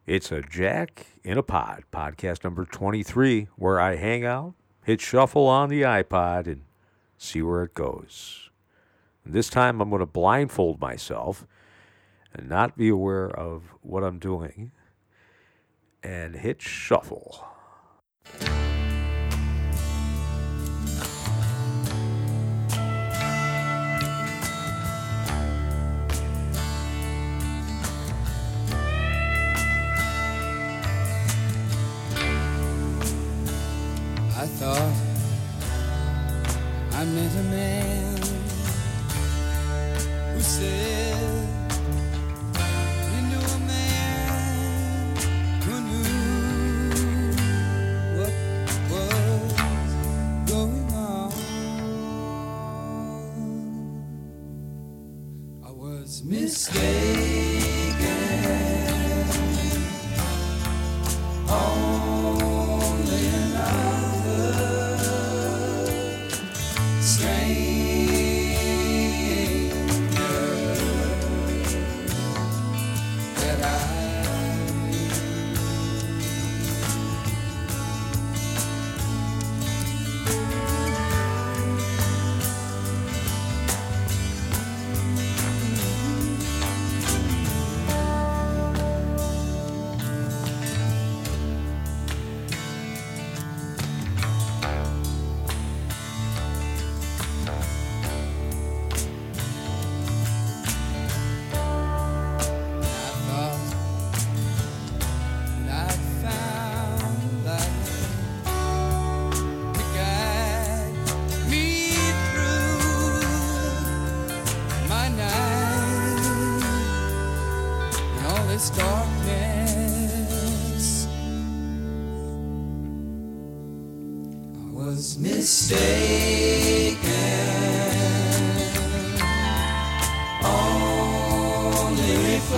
It's a Jack in a Pod, podcast number 23, where I hang out, hit shuffle on the iPod, and see where it goes. And this time I'm going to blindfold myself and not be aware of what I'm doing and hit shuffle. I thought I met a man who said he knew a man who knew what was going on. I was mistaken. Only another that I knew. Darkness, I was mistaken. Only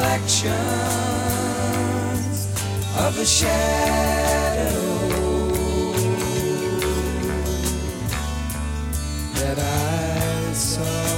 reflections of a shadow that I saw.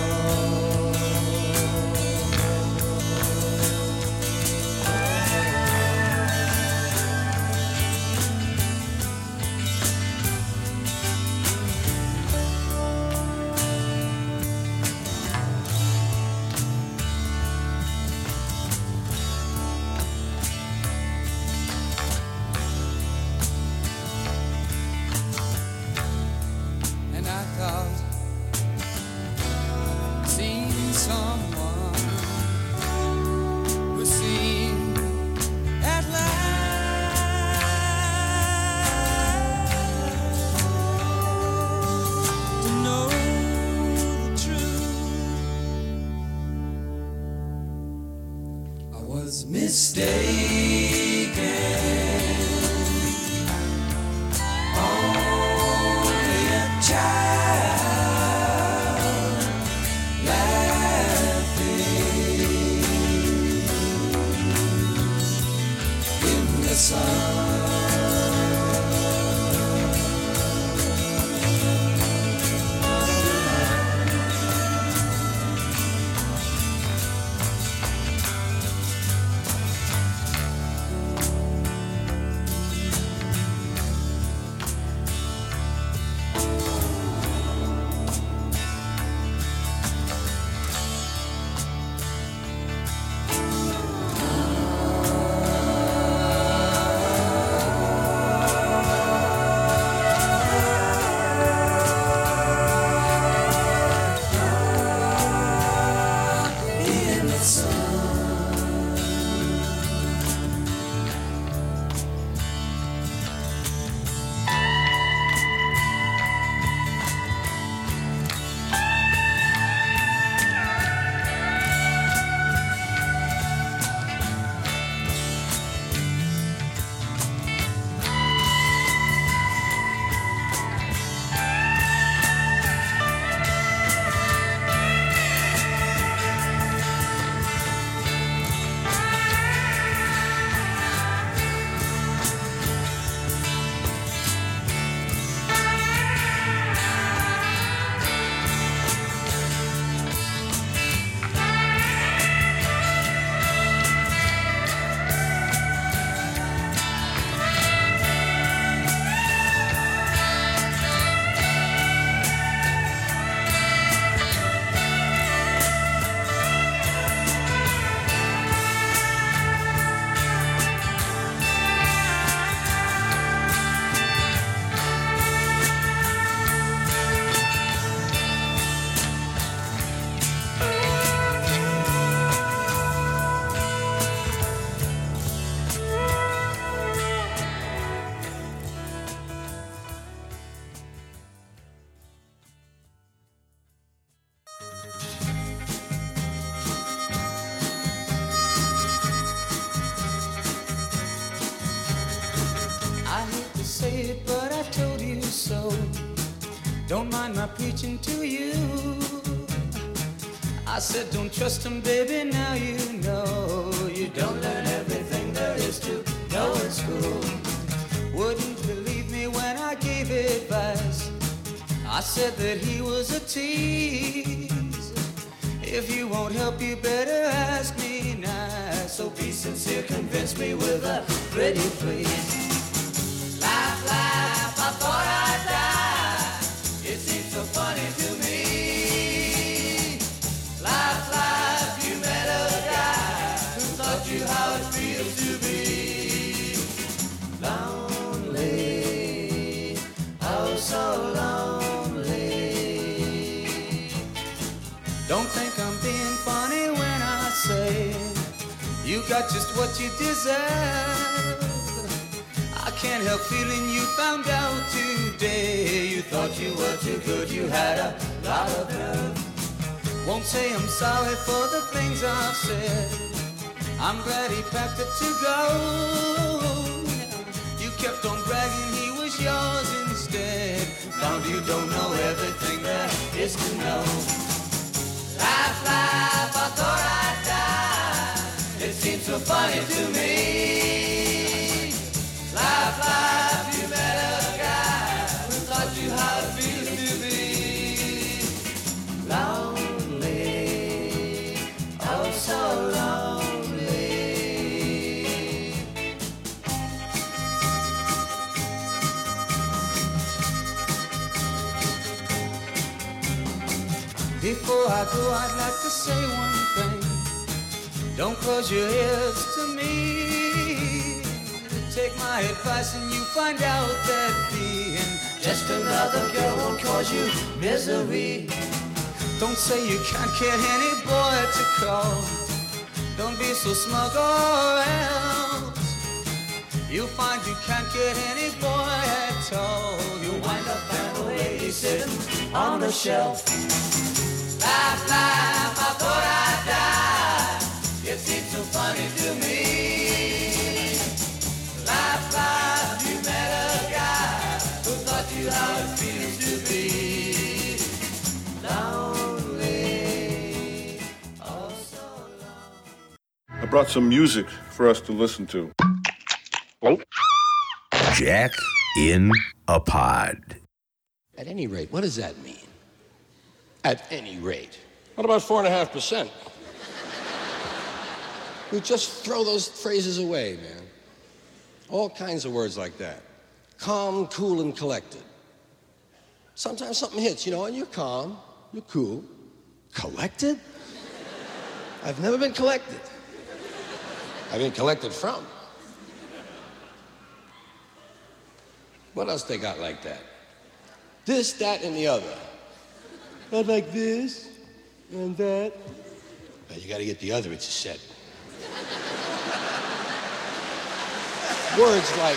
Don't mind my preaching to you. I said don't trust him, baby, now you know. You don't learn everything there is to know in school. Wouldn't believe me when I gave advice. I said that he was a tease. If you won't help, you better ask me nice. So be sincere, convince me with a pretty please. Laugh, laugh, I thought I'd die. It seems so funny to me. Laugh, laugh, you met a guy who taught you how it feels to be lonely, oh so lonely. Don't think I'm being funny when I say you got just what you deserve. I can't help feeling you found out today. You thought you were too good, you had a lot of nerve. Won't say I'm sorry for the things I've said. I'm glad he packed up to go. You kept on bragging he was yours instead. Found you don't know everything there is to know. Laugh, laugh, I thought I'd die. It seems so funny to me. Laugh, laugh, you met a guy who taught you how it feels to be lonely, oh so lonely. Before I go, I'd like to say one thing. Don't close your ears to me. Take my advice and you find out that being just another girl won't cause you misery. Don't say you can't get any boy to call. Don't be so smug or else you'll find you can't get any boy at all. You'll wind up an old lady sitting on the shelf. Laugh, laugh, I thought I'd die. It seems so funny to me. Laugh, laugh, you met a guy who taught you how it feels to be lonely, oh so lonely. I brought some music for us to listen to. Jack in a Pod. At any rate, what does that mean? At any rate. What about 4.5%? You just throw those phrases away, man. All kinds of words like that. Calm, cool, and collected. Sometimes something hits, and you're calm, you're cool. Collected? I've never been collected. I've been collected from. What else they got like that? This, that, and the other. Not like this and that. But you gotta get the other, it's a set. Words like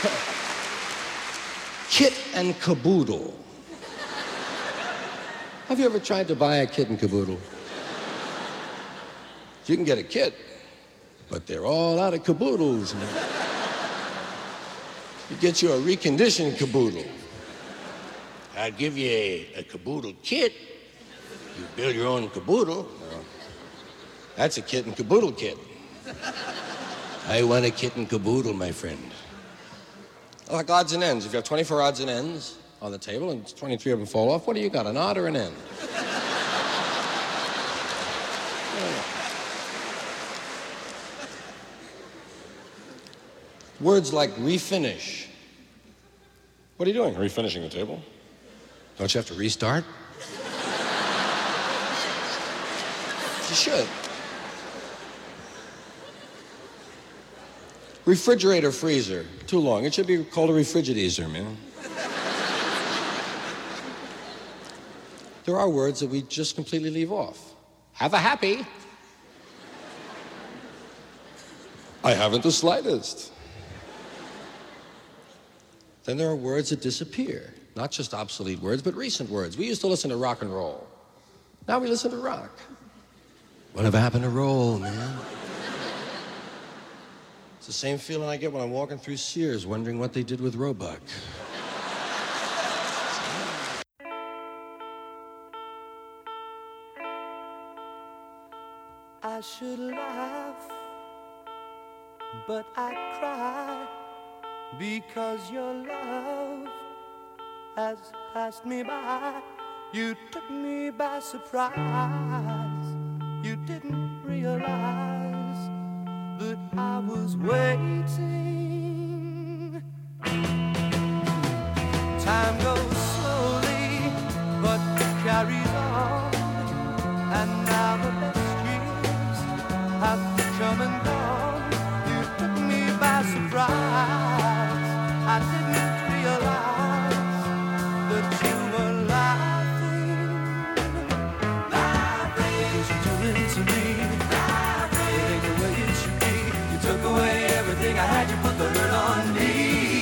kit and caboodle. Have you ever tried to buy a kit and caboodle? You can get a kit, but they're all out of caboodles. You get you a reconditioned caboodle. I'd give you a caboodle kit. You build your own caboodle. That's a kit and caboodle kit. I want a kit and caboodle, my friend. Like odds and ends. If you have 24 odds and ends on the table and 23 of them fall off, what do you got, an odd or an end? Words like refinish. What are you doing? Refinishing the table? Don't you have to restart? You should. Refrigerator, freezer. Too long. It should be called a refrigerator, man. There are words that we just completely leave off. Have a happy. I haven't the slightest. Then there are words that disappear. Not just obsolete words, but recent words. We used to listen to rock and roll. Now we listen to rock. Whatever happened to roll, man? It's the same feeling I get when I'm walking through Sears wondering what they did with Roebuck. I should laugh, but I cry, because your love has passed me by. You took me by surprise. You didn't realize that I was waiting. Time goes slowly, but carries on, and now the best years have come and gone. You took me by surprise. I didn't realize that you were laughing. Because you're doing to me everything the way it should be. You took away everything I had. You put the hurt on me.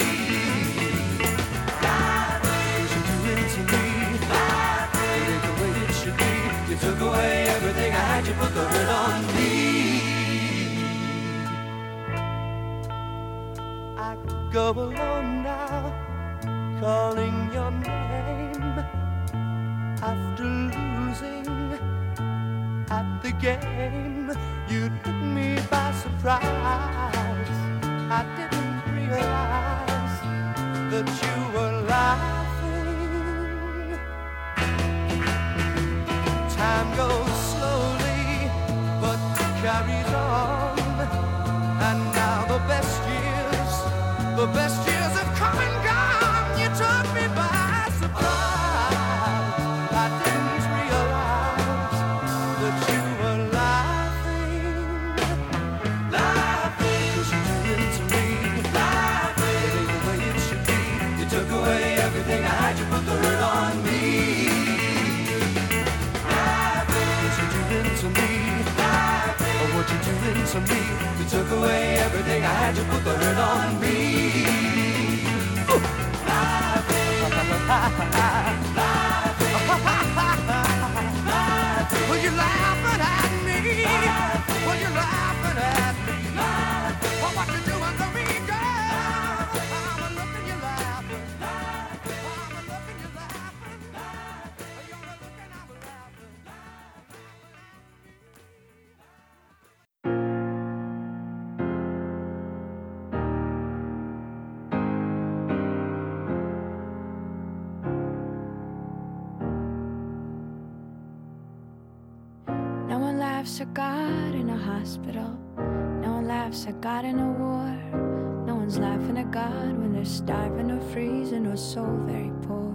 Because you're doing to me everything the way it should be. You took away everything I had. You put the hurt on me. I go alone now, calling your name after losing at the game. You took me by surprise. I didn't realize that you were laughing. Time goes slowly, but carries on, and now the best years have come and gone. You took me by surprise. I didn't realize that you were laughing. Because you're doing to me everything the way it should be. You took away everything I had. You put the hurt on me. Because you're doing to me what you're doing to me. You took away everything I had. You put the hurt on me. Well, you're laughing at me. Well, you're laughing at me. Oh, what you doing to me, girl? I'm a looking, you're laughing. I'm a looking, you're laughing. You're a looking, I'm laughing. No one laughs at God in a hospital. No one laughs at God in a war. No one's laughing at God when they're starving or freezing or so very poor.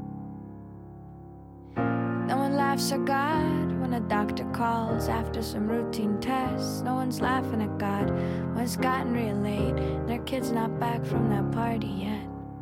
No one laughs at God when a doctor calls after some routine tests. No one's laughing at God when it's gotten real late and their kid's not back from that party yet.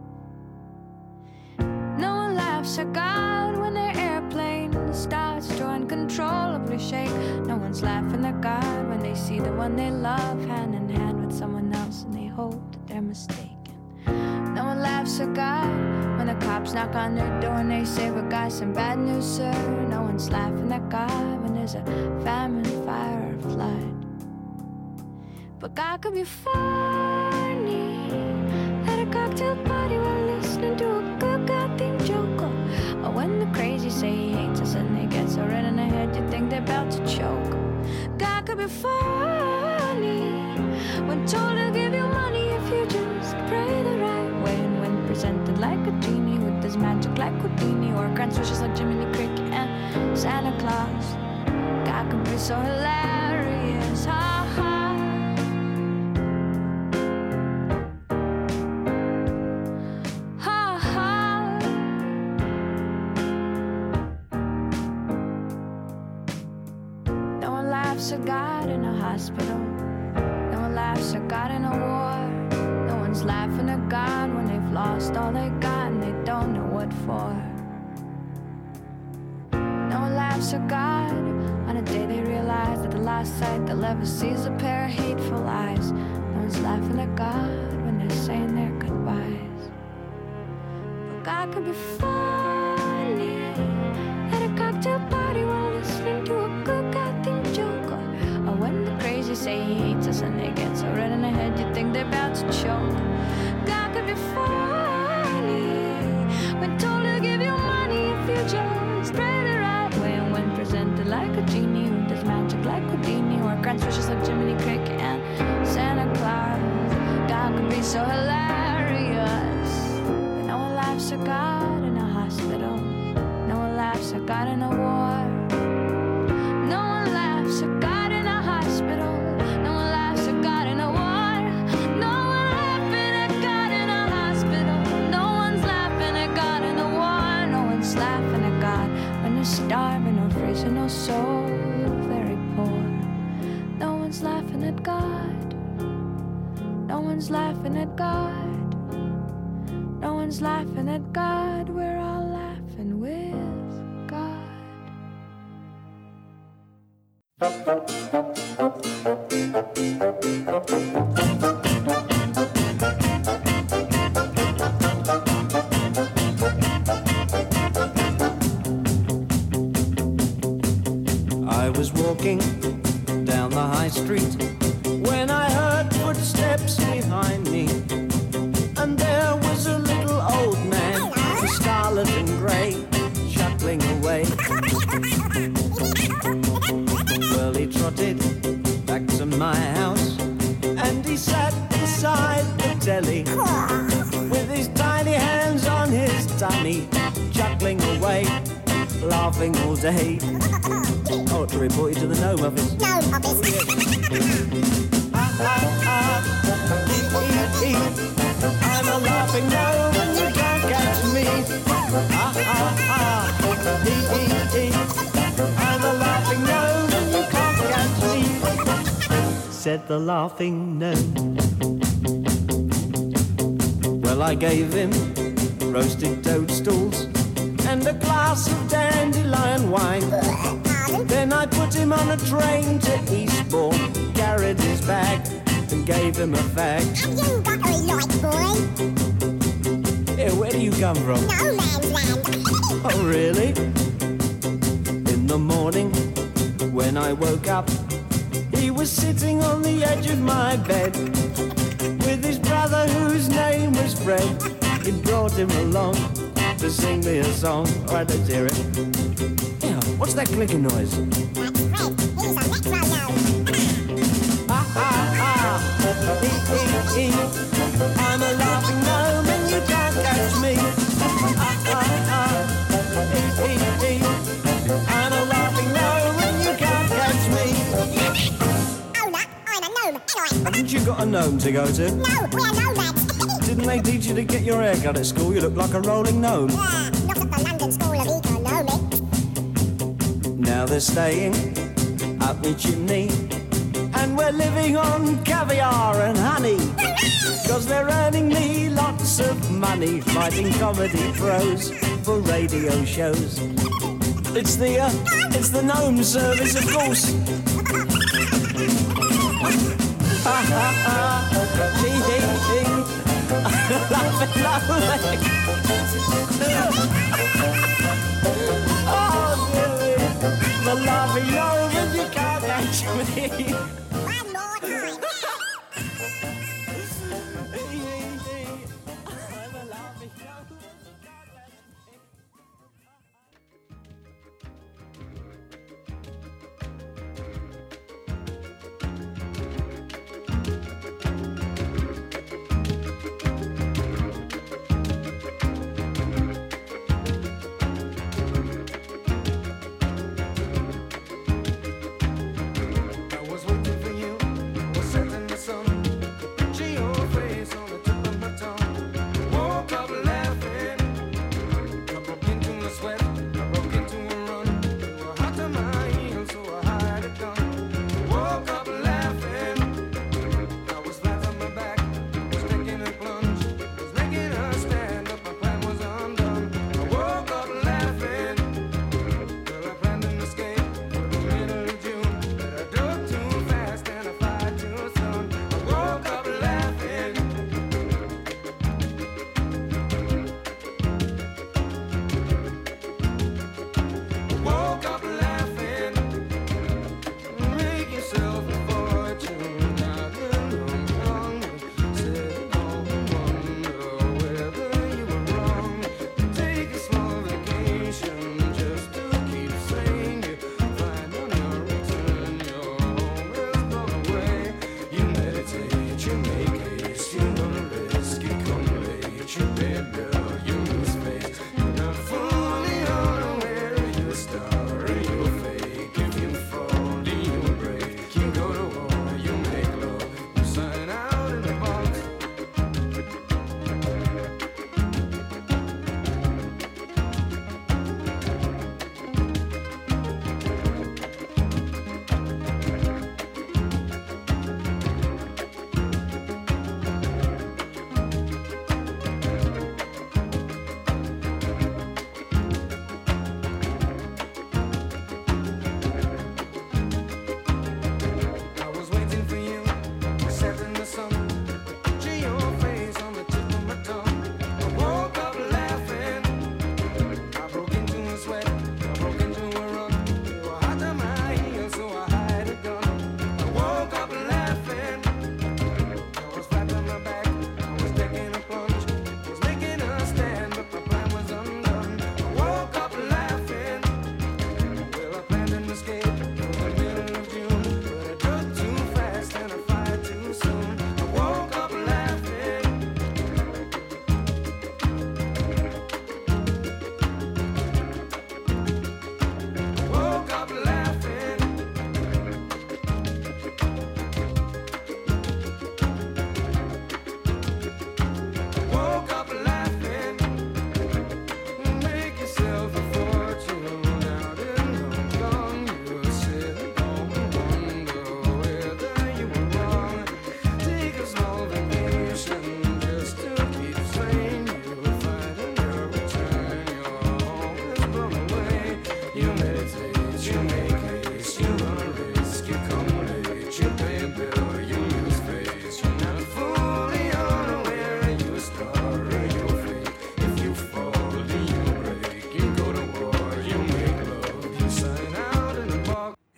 No one laughs at God when their airplane starts to uncontrollably shake. No one's laughing at God when they see the one they love hand in hand with someone else and they hope that they're mistaken. No one laughs at God when the cops knock on their door and they say, "We got some bad news, sir." No one's laughing at God when there's a famine, fire, or flood. But God could be funny at a cocktail party while listening to a good God-themed joke. Or when the crazy say he hates us and they get so red in the head you think they're about to choke. God could be funny when told to give you money if you just pray the right way. And when presented like a genie with his magic like Houdini, or grants wishes like Jiminy Cricket and Santa Claus. God could be so hilarious, ha ha. Laughs at God in a hospital. No one laughs at God in a war. No one's laughing at God when they've lost all they got and they don't know what for. No one laughs at God on a day they realize that the last sight they'll ever see is a pair of hateful eyes. No one's laughing at God when they're saying their goodbyes. But God could be funny at a cocktail party while listening to a good God-themed joke. Or when the crazy say he hates us and they get so red in the head you think they're about to choke. God could be funny when told to give you money if you just spread it right way. And when presented like a genie with his magic like Houdini, or be so hilarious. But no one laughs at God in a hospital. No one laughs at God in a war. No one laughs at God in a hospital. No one laughs at God in a war. No one laughing at God in a hospital. No one's laughing at God in a war. No one's laughing at God when they're starving or freezing or so very poor. No one's laughing at God. No one's laughing at God. No one's laughing at God. We're all laughing with God. I was walking down the high street when I heard footsteps behind me, and there was a little old man, scarlet and grey, chuckling away. Well, he trotted back to my house, and he sat beside the telly with his tiny hands on his tummy, chuckling away, laughing all day. Oh, to report you to the Gnome Office. Gnome Office. I'm a laughing gnome and you can't catch me. I'm a laughing gnome and you can't catch me, said the laughing gnome. Well, I gave him roasted toadstools and a glass of dandelion wine. Then I put him on a train to Eastbourne, carried his bag and gave him a fag. Have you got a light, boy? Hey, where do you come from? No man's land. Oh, really? In the morning, when I woke up, he was sitting on the edge of my bed with his brother whose name was Fred. He brought him along to sing me a song. All right, let's hear it. Yeah, what's that clicking noise? That's Fred. He's a retro gnome. I'm a laughing gnome and you can't catch me. I'm a laughing gnome and you can't catch me. Owner, I'm a gnome. Anyway. Haven't you got a gnome to go to? No, we're nomads. Didn't they teach you to get your hair cut at school? You look like a rolling gnome. Yeah, not at the London School of Economics. Now they're staying up the chimney, and we're living on caviar and honey, 'cause they're earning me lots of money fighting comedy pros for radio shows. It's the gnome service, of course. Ha ha ha, hee hee hee, laughing lovely. Oh, really? The laughing gnome and you can't catch me. One more time. I'm a laughing gnome.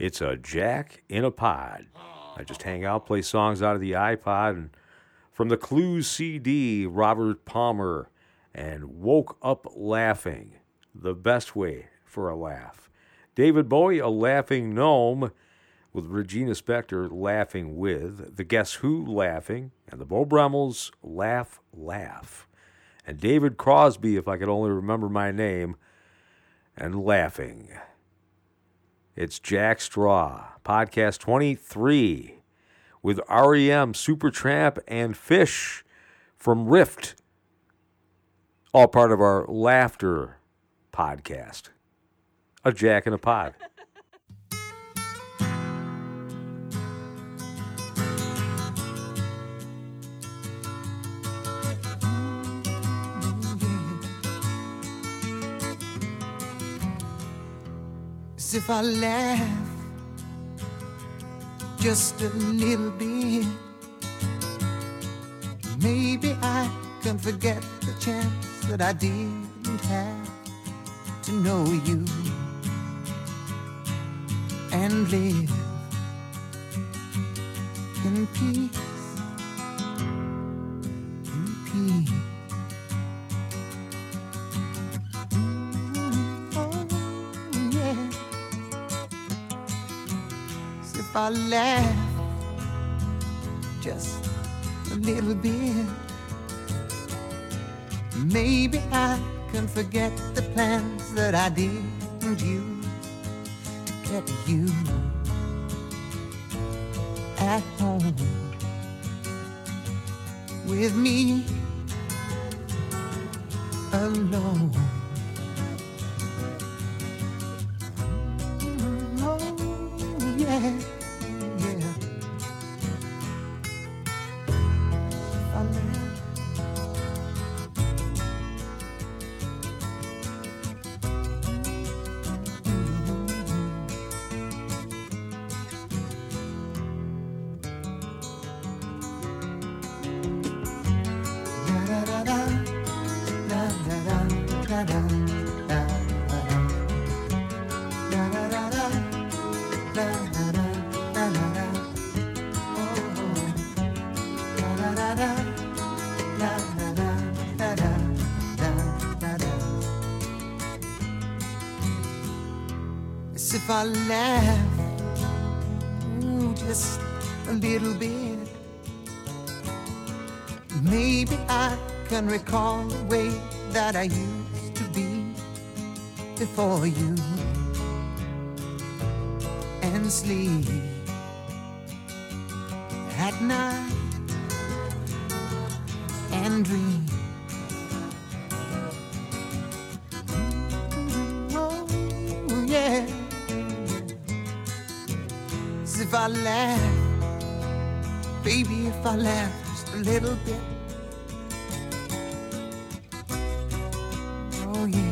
It's a Jack in a Pod. I just hang out, play songs out of the iPod, and from the Clues CD, Robert Palmer and Woke Up Laughing, the best way for a laugh. David Bowie, A Laughing Gnome, with Regina Spektor laughing with, the Guess Who laughing, and the Beau Brummels Laugh, Laugh. And David Crosby, if I could only remember my name, and laughing. It's Jack Straw, podcast 23, with REM, Supertramp, and Fish from Rift, all part of our Laughter podcast. A Jack in a Pod. As if I laugh just a little bit, maybe I can forget the chance that I didn't have to know you and live in peace, in peace. If I laugh just a little bit, maybe I can forget the plans that I didn't use to get you at home with me alone. Oh, yeah. As if I laugh, ooh, just a little bit, maybe I can recall the way that I used to be before you, and sleep at night and dream. Oh, yeah. As if I laugh, baby, if I laugh just a little bit. Oh, yeah.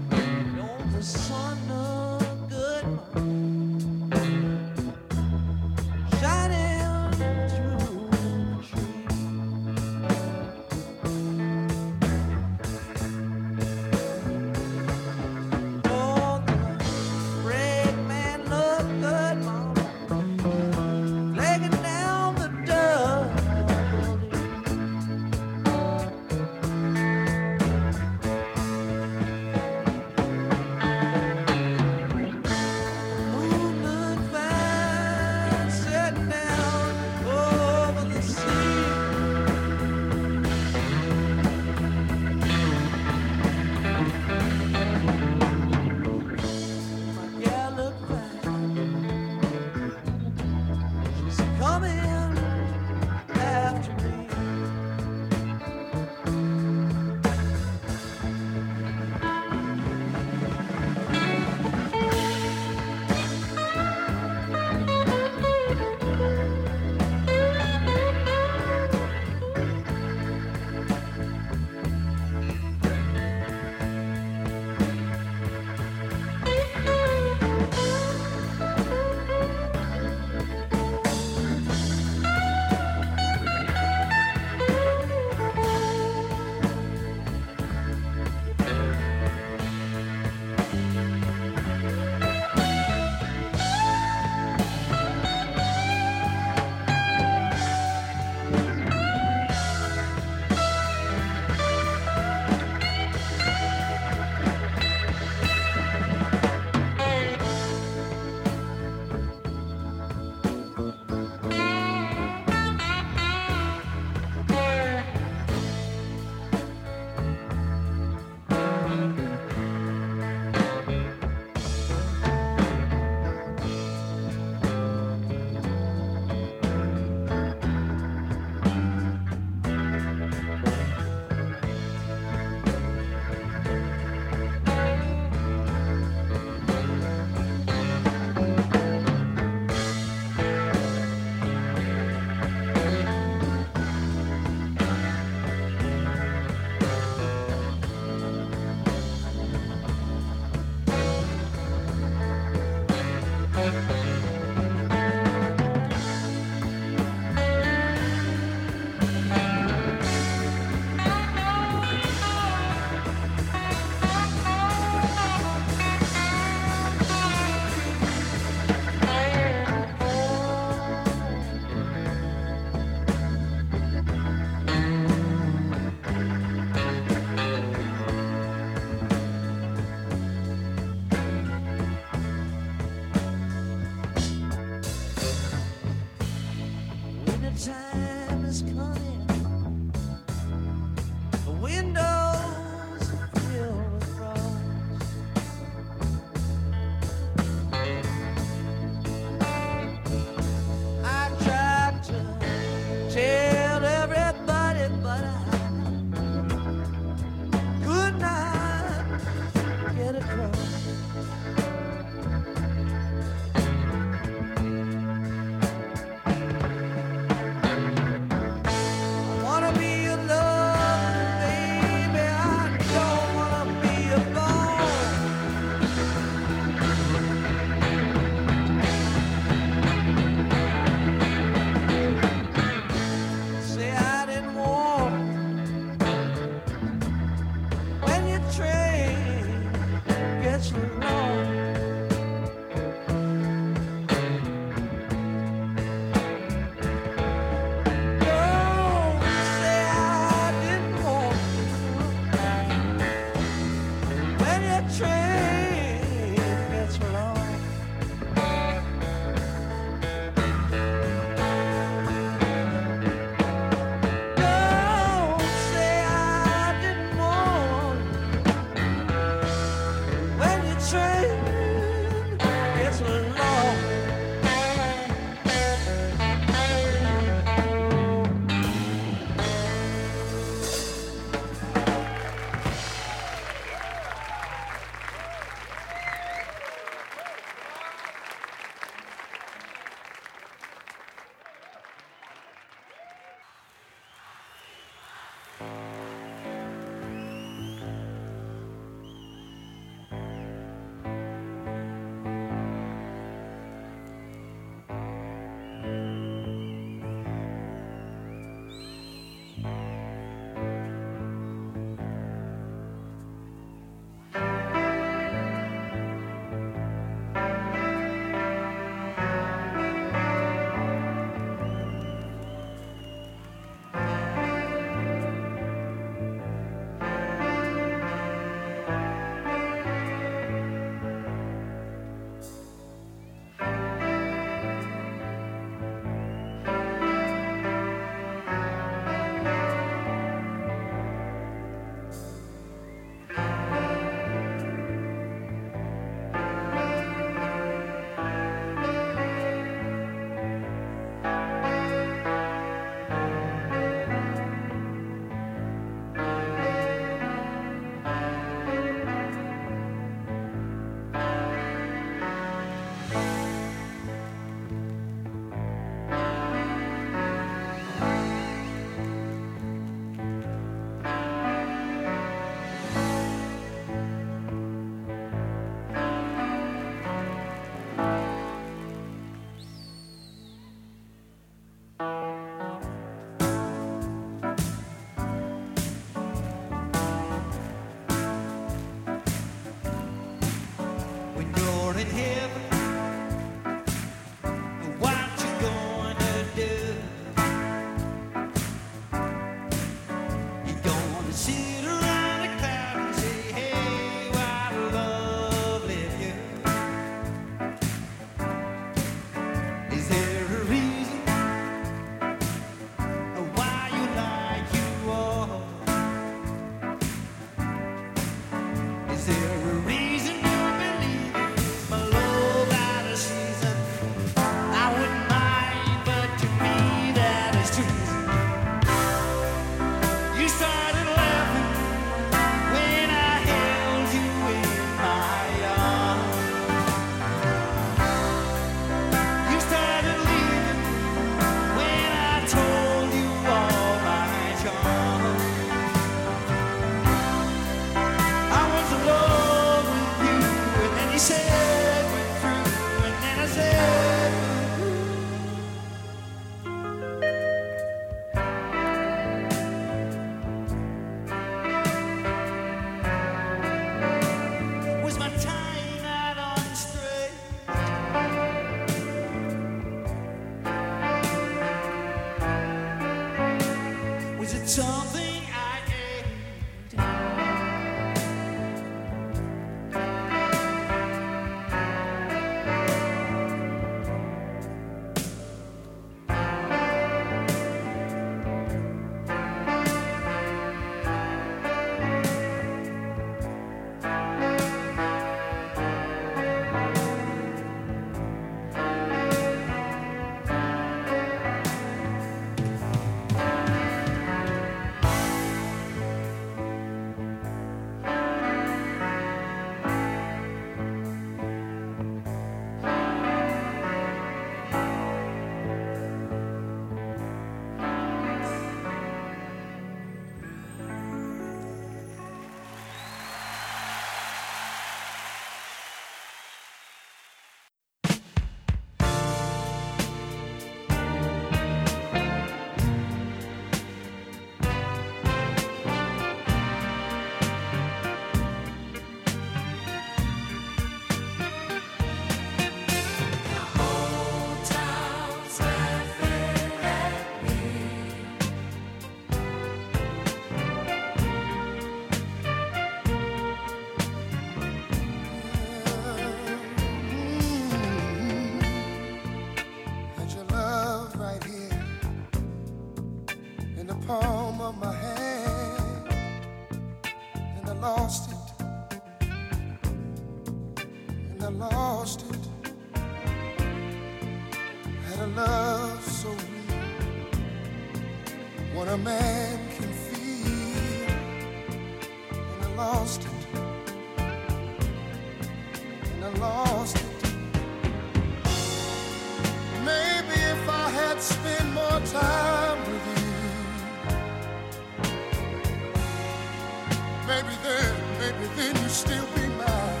maybe then you still be mine.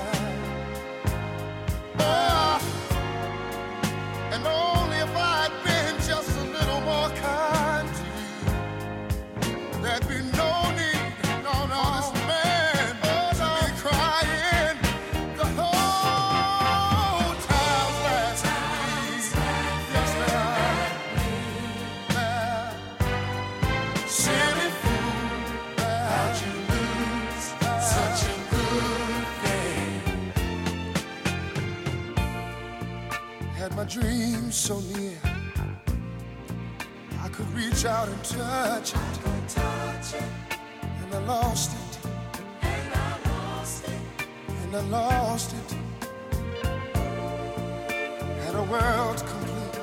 Oh, and only if I'd been just a little more kind to you, there'd be no need, no, this man to be crying the whole time last week. Yes, silly fool, how'd you lose such a good thing? Had my dreams so near, I could reach out and touch it, and I lost it, and I lost it. Had a world complete,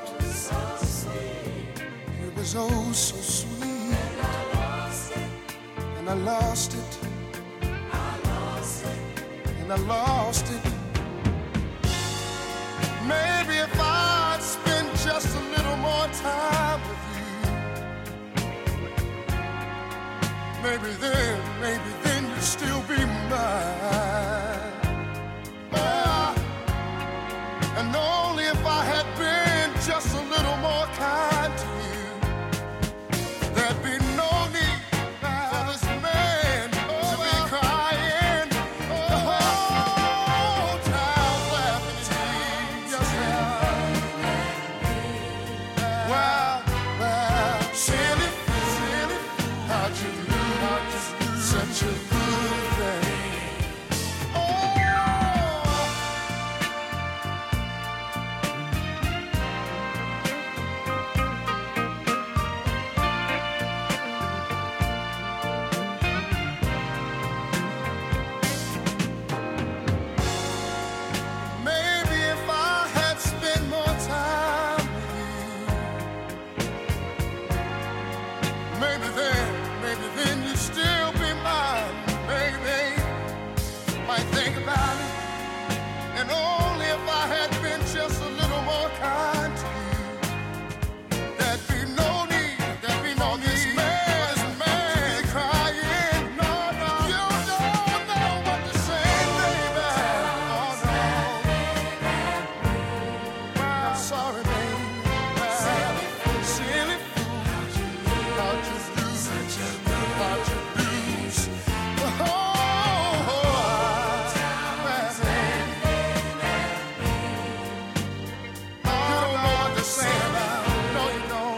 it was oh so sweet, and I lost it, and I lost it. Maybe if I'd spend just a little more time with you, maybe then you'd still be mine. Ah, and only if I had been just a little more kind to you, there'd be no need for this man to be crying the whole time laughing at me. Yes, well, silly, how'd you lose such a good thing? Maybe if I had spent more time with you, maybe then you'd still be mine. Maybe might think about it, and only if I had been just a little more kind to you, there'd be no need this man to be crying. No, you don't know what to say, baby. Oh no, I'm sorry, baby. Silly fool, how'd you lose the whole time? You don't know what to say about it. No, you don't.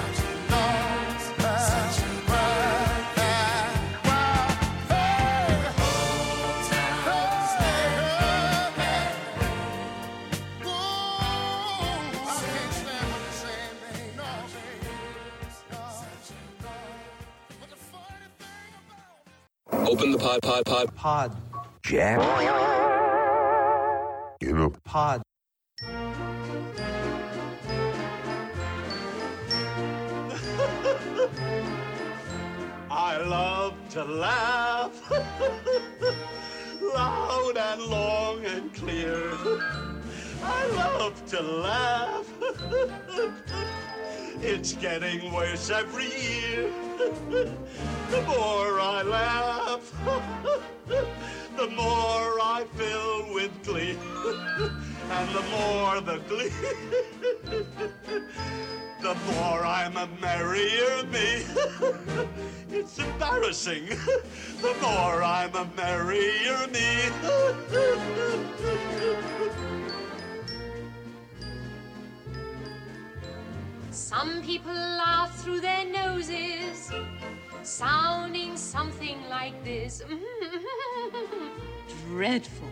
Open the pod. Jack in a Pod. I love to laugh loud and long and clear. I love to laugh. It's getting worse every year. The more I laugh, the more I fill with glee. And the more the glee, the more I'm a merrier me. It's embarrassing. The more I'm a merrier me. Some people laugh through their noses, sounding something like this. Dreadful.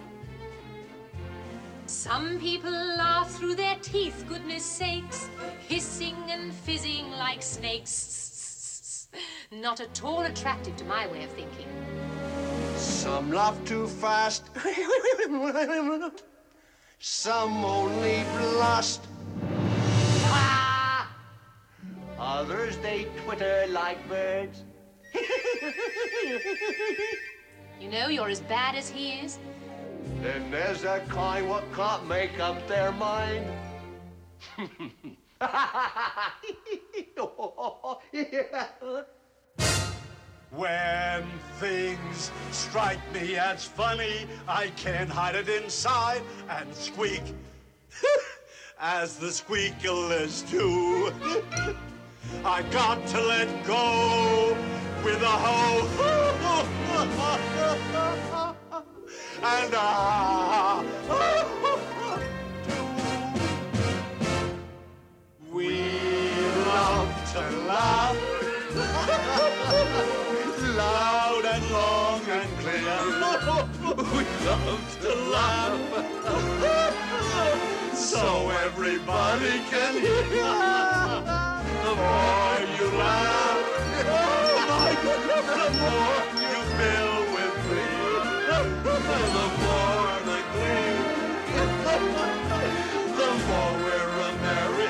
Some people laugh through their teeth, goodness sakes, hissing and fizzing like snakes. Not at all attractive to my way of thinking. Some laugh too fast. Some only blast. Others, they twitter like birds. You know, you're as bad as he is. Then there's that kind what can't make up their mind. When things strike me as funny, I can't hide it inside and squeak as the squeakers do. I got to let go with a hoe and we love to laugh loud and long and clear. We love to laugh so everybody can hear. The more you laugh, my goodness, the more you fill with glee. The more the glee, the more we're a merry.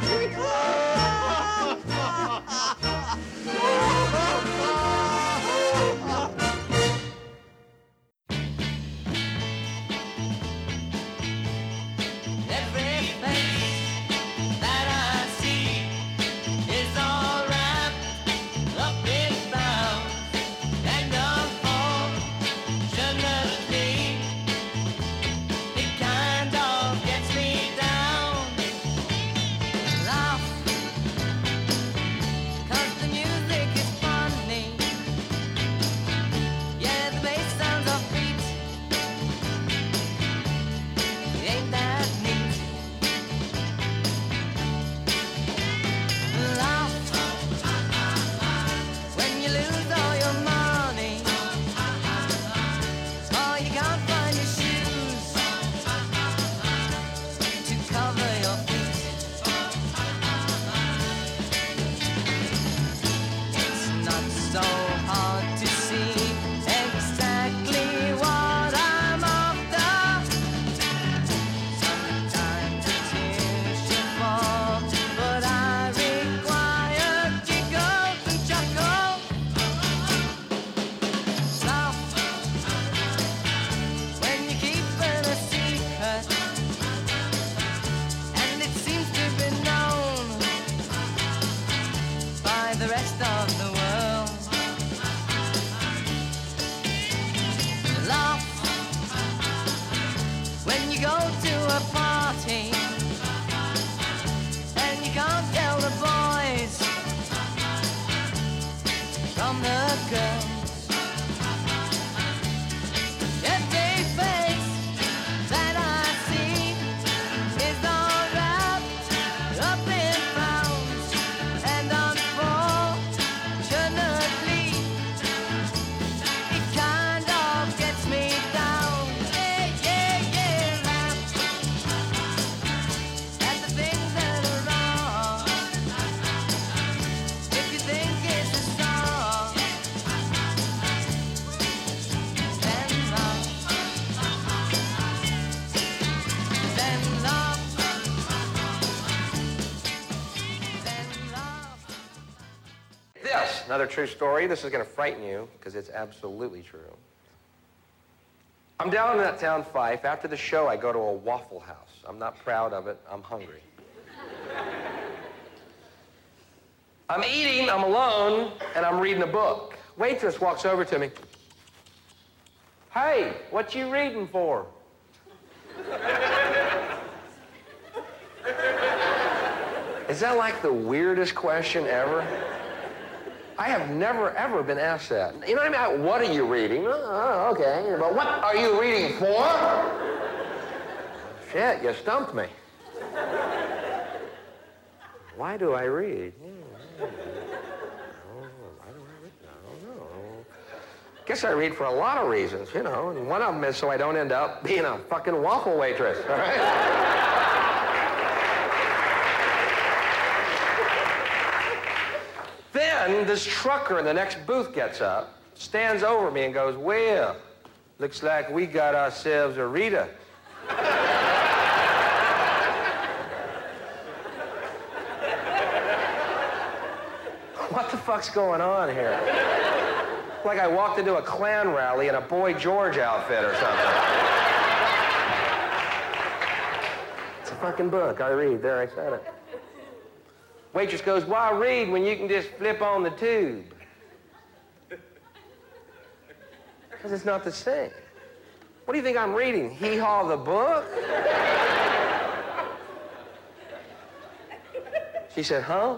Another true story. This is going to frighten you because it's absolutely true. I'm down in that town, Fife. After the show, I go to a Waffle House. I'm not proud of it. I'm hungry. I'm eating, I'm alone, and I'm reading a book. Waitress walks over to me. Hey, what you reading for? Is that like the weirdest question ever? I have never, ever been asked that. You know what I mean? What are you reading? Oh, okay. But what are you reading for? Shit, you stumped me. Why do I read? Why do I read? I don't know. Guess I read for a lot of reasons, you know, and one of them is so I don't end up being a fucking waffle waitress, all right? Then this trucker in the next booth gets up, stands over me and goes, well, looks like we got ourselves a Rita. What the fuck's going on here? Like I walked into a Klan rally in a Boy George outfit or something. It's a fucking book. I read. There, I said it. Waitress goes, why read when you can just flip on the tube? Because it's not the same. What do you think I'm reading? Hee Haw the book? She said, huh?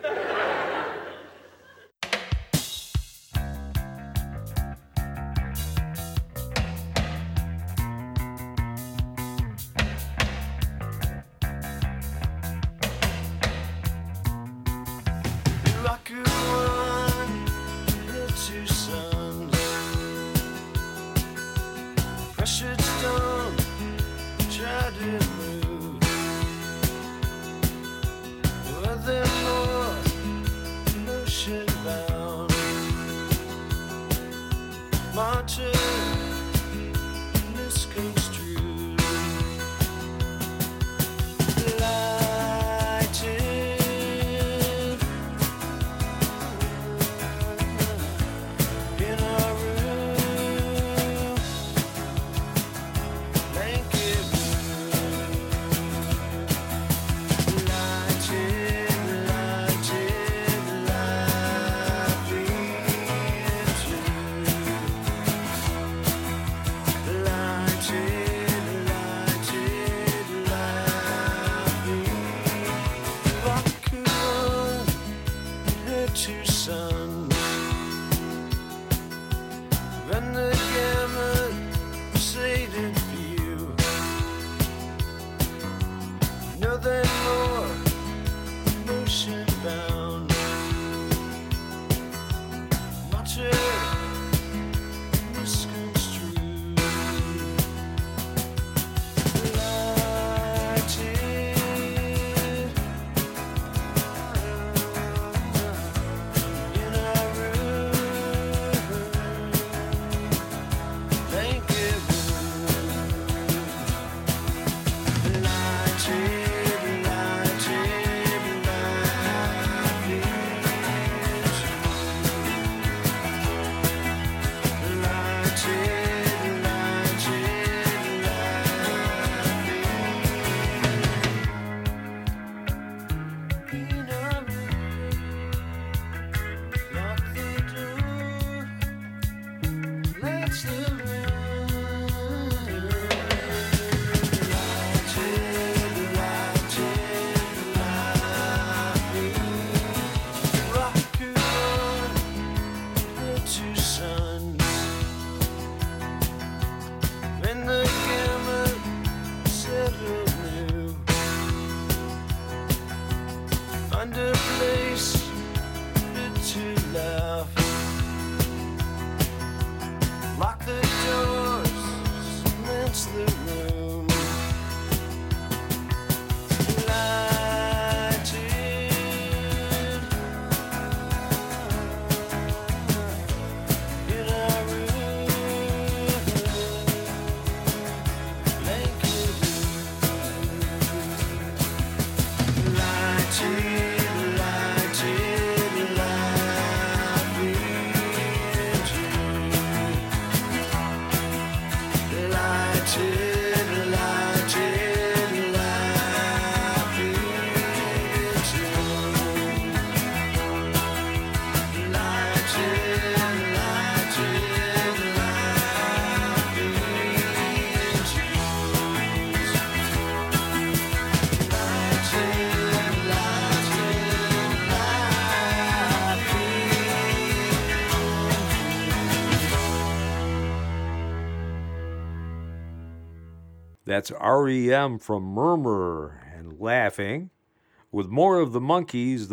That's REM from Murmur and Laughing. With more of the Monkees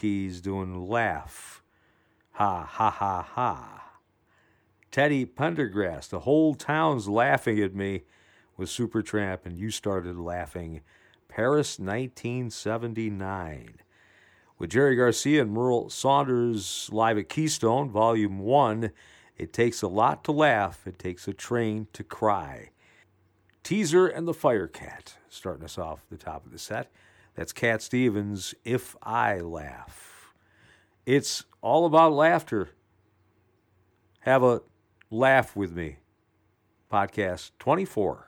doing Laugh. Ha, ha, ha, ha. Teddy Pendergrass, the whole town's laughing at me with Supertramp, and you started laughing. Paris, 1979. With Jerry Garcia and Merle Saunders live at Keystone, Volume 1, It Takes a Lot to Laugh, It Takes a Train to Cry. Teaser and the Firecat, starting us off the top of the set. That's Cat Stevens, If I Laugh. It's all about laughter. Have a laugh with me. Podcast 24.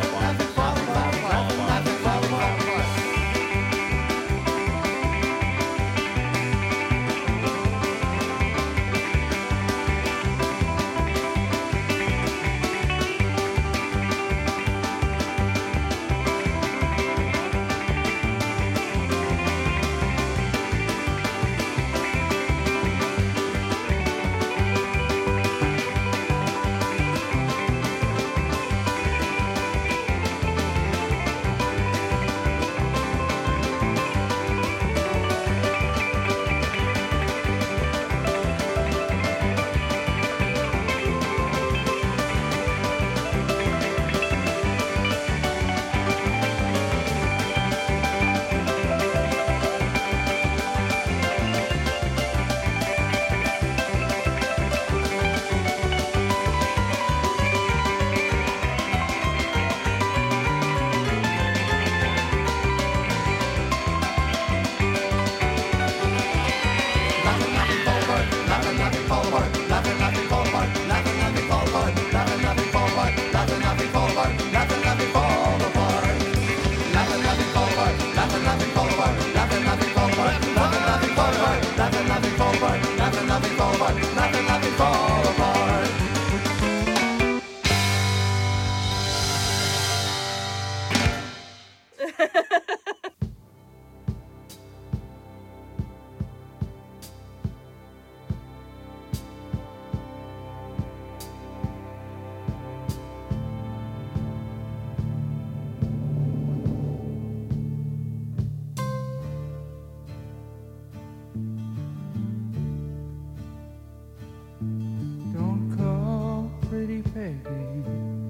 Don't call pretty Peggy.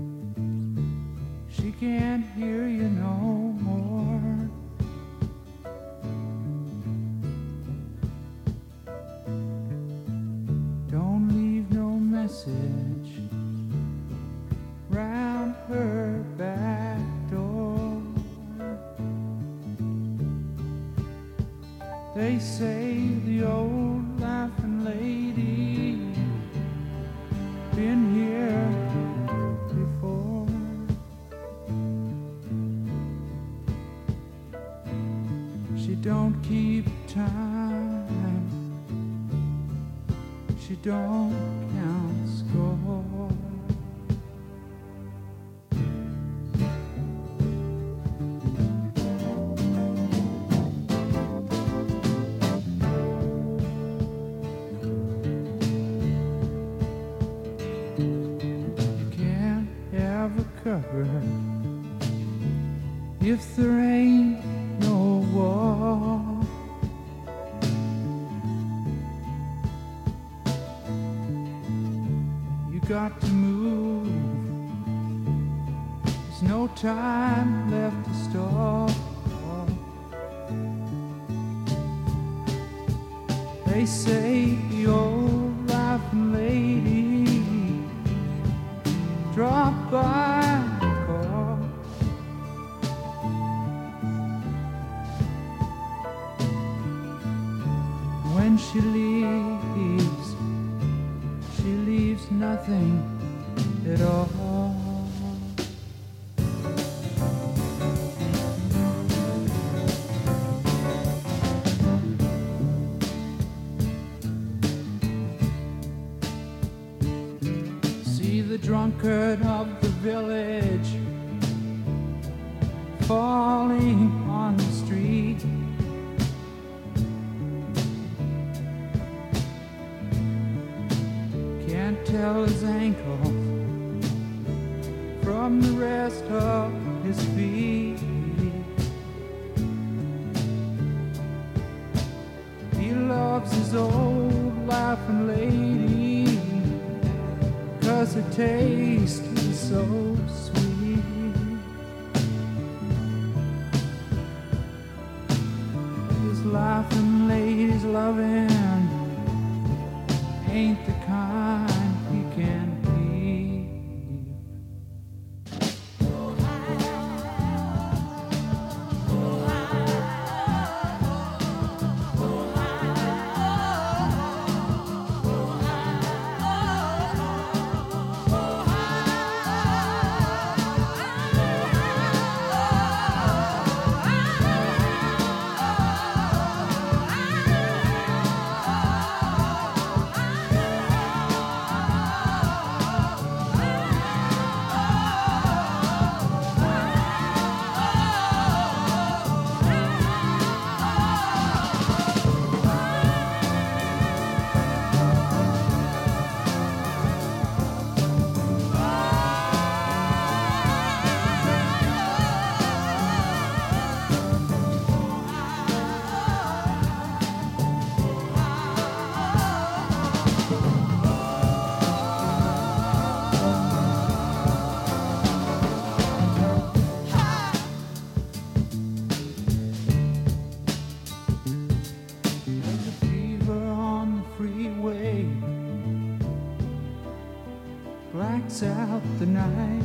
She can't hear you no more. Don't leave no message round her back door. They say the old laughing lady been here before. She don't keep time. She don't count score. Covered if there ain't no wall. You got to move. There's no time left to stall. They say the old laughing lady dropped by the car. When she leaves nothing at all. The drunkard of the village falling on the street. Can't tell his ankle from the rest of his feet. He loves his old laughing lady, 'cause her taste is so sweet. This laughing lady's loving ain't the kind he can keep. Blacks out the night.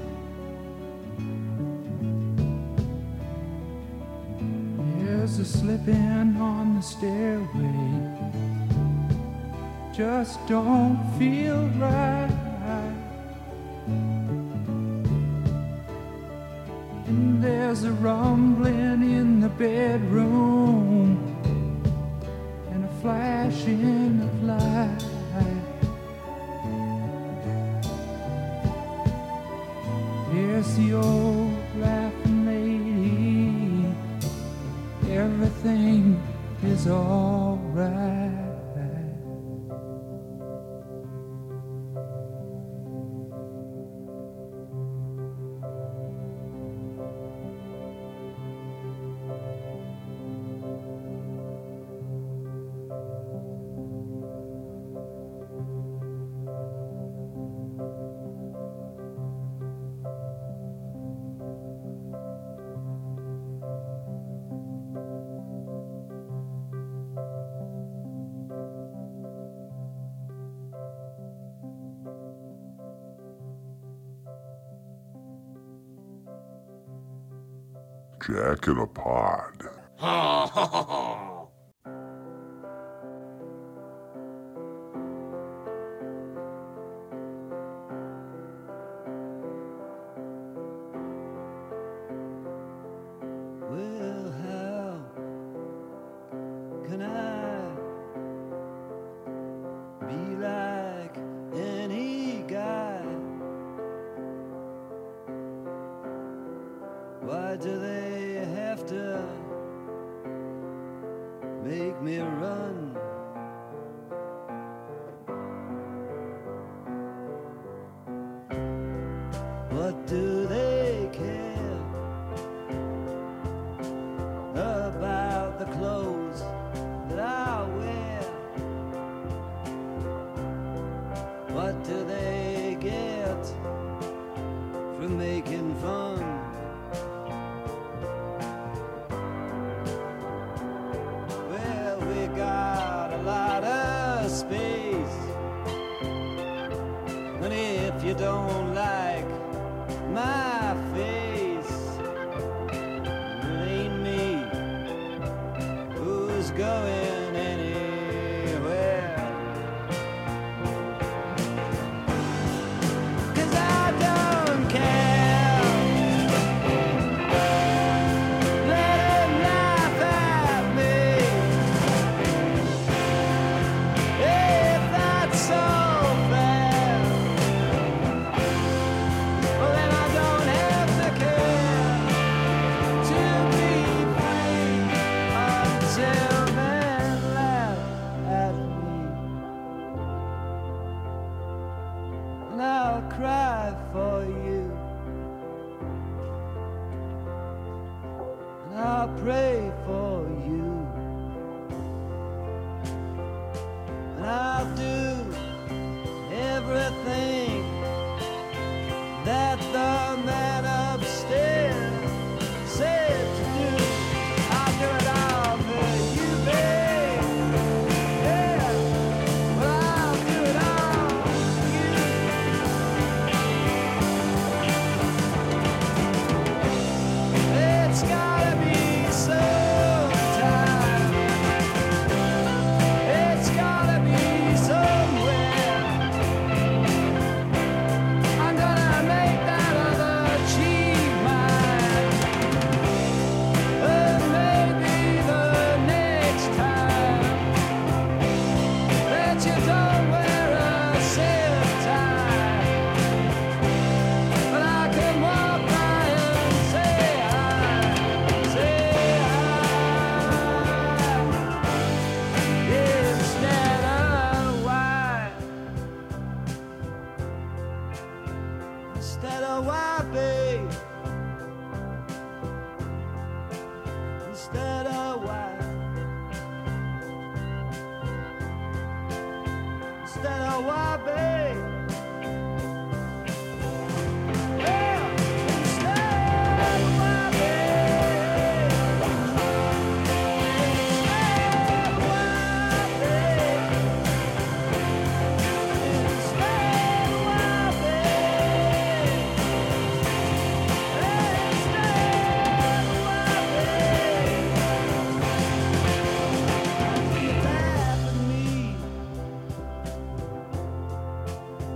There's a slipping on the stairway, just don't feel right. And there's a rumbling in the bedroom and a flashing of light. Here's the old laughing lady, everything is all right. Jack in a Pod. Well, how can I be like any guy? Why do they have to make me run? What do they care about the clothes that I wear? What do they get from making fun? Well, we got space. And if you don't like my face, it ain't me who's going anywhere. 'Cause I don't care. Let 'em laugh at me. If that's so fair, well then I don't have to care to be free until men laugh at me. And I'll cry for you, and I'll pray for you, and I'll do everything that the man upstairs said to do. I'll do it all for you, babe. Yeah, well, I'll do it all for you. It's gotta be sometime. It's gotta be somewhere. I'm gonna make that other cheap mine. And maybe the next time that you don't wear a zip tie, but I can walk by and say hi, instead of why, instead of why, babe, instead of why, instead of why, babe. Yeah, instead of why, babe. Instead of why, babe. Instead of why, babe. Instead of why, babe. You laugh at me.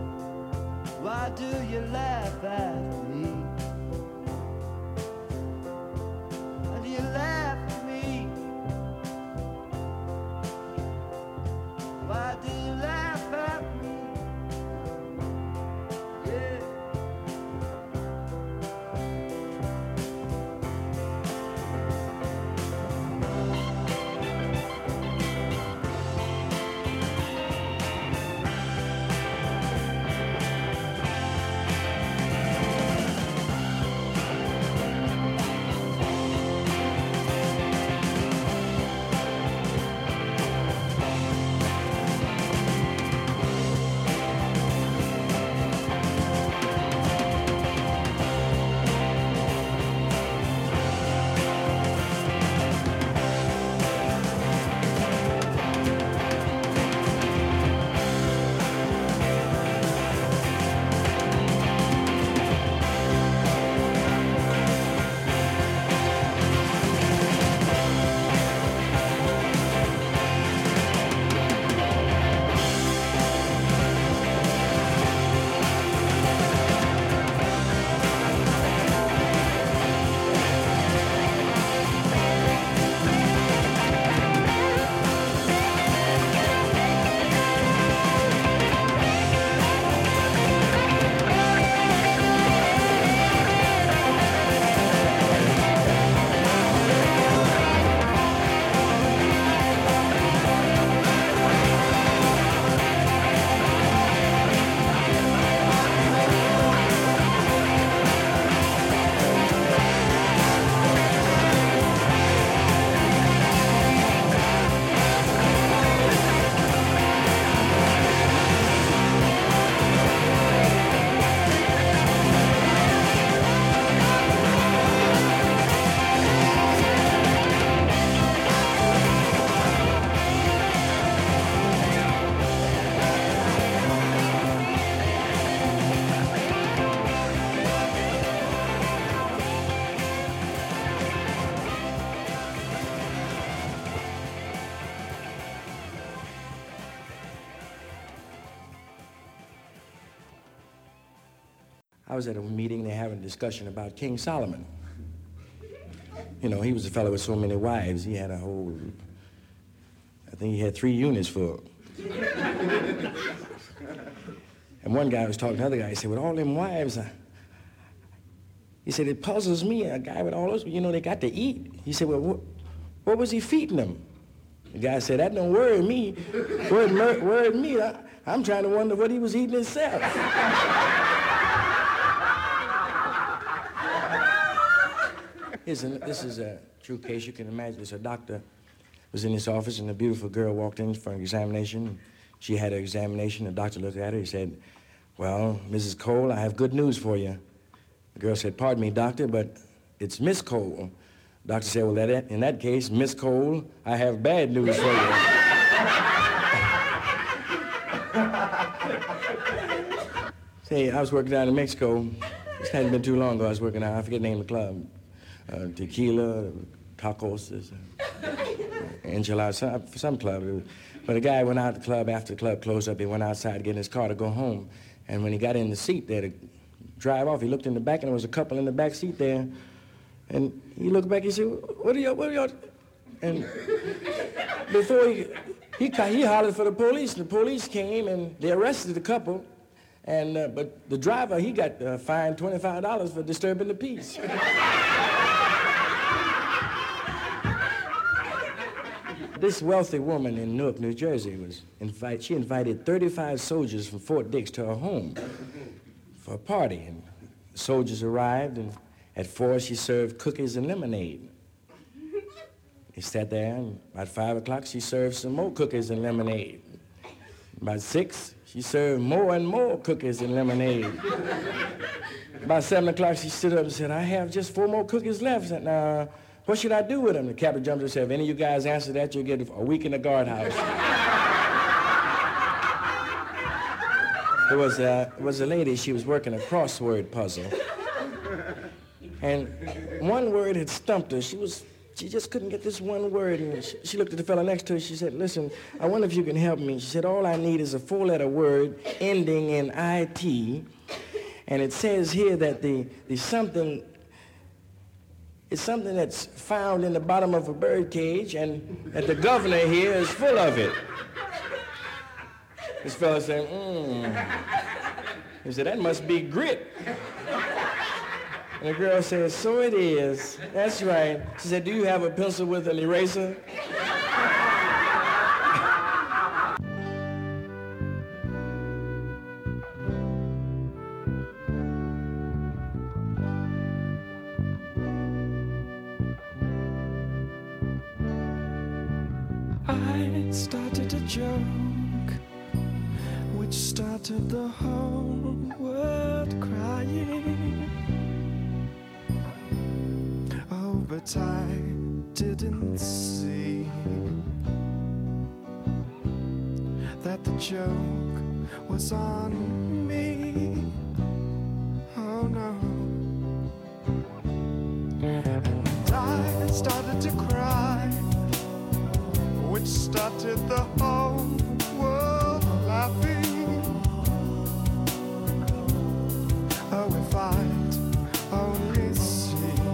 I was at a meeting, they're having a discussion about King Solomon. You know, he was a fellow with so many wives. He had a whole, I think he had 3 units full. And one guy was talking to the other guy, he said, with all them wives, he said, it puzzles me, a guy with all those, you know, they got to eat. He said, well, what was he feeding them? The guy said, that don't worry me. Worry me. I'm trying to wonder what he was eating himself. This is a true case. You can imagine. There's a doctor was in his office, and a beautiful girl walked in for an examination. She had her examination. The doctor looked at her. He said, well, Mrs. Cole, I have good news for you. The girl said, pardon me, doctor, but it's Miss Cole. The doctor said, well, in that case, Miss Cole, I have bad news for you. Say, I was working down in Mexico. This hadn't been too long ago. I was working out, I forget the name of the club. Tequila, tacos, enchiladas, some club. But a guy went out to the club after the club closed up. He went outside to get in his car to go home. And when he got in the seat there to drive off, he looked in the back, and there was a couple in the back seat there. And he looked back, he said, what are y'all? And before he hollered for the police. The police came, and they arrested the couple. And but the driver, he got fined $25 for disturbing the peace. This wealthy woman in Newark, New Jersey, she invited 35 soldiers from Fort Dix to her home for a party. And the soldiers arrived, and at 4 she served cookies and lemonade. They sat there, and about 5 o'clock she served some more cookies and lemonade. About 6, she served more and more cookies and lemonade. About 7 o'clock she stood up and said, I have just 4 more cookies left. Now, what should I do with them? The captain jumped up and said, if any of you guys answer that, you'll get a week in the guardhouse. There was a lady, she was working a crossword puzzle. And one word had stumped her. She just couldn't get this one word. And she looked at the fellow next to her. She said, listen, I wonder if you can help me. She said, all I need is a 4-letter word ending in I-T. And it says here that the something, it's something that's found in the bottom of a bird cage, and that the governor here is full of it. This fellow said, He said, that must be grit. And the girl said, so it is. That's right. She said, do you have a pencil with an eraser? I started a joke which started the whole world crying. Oh, but I didn't see that the joke was on me. Oh no. And I started to cry, which started the whole world laughing. Oh, if I'd only seen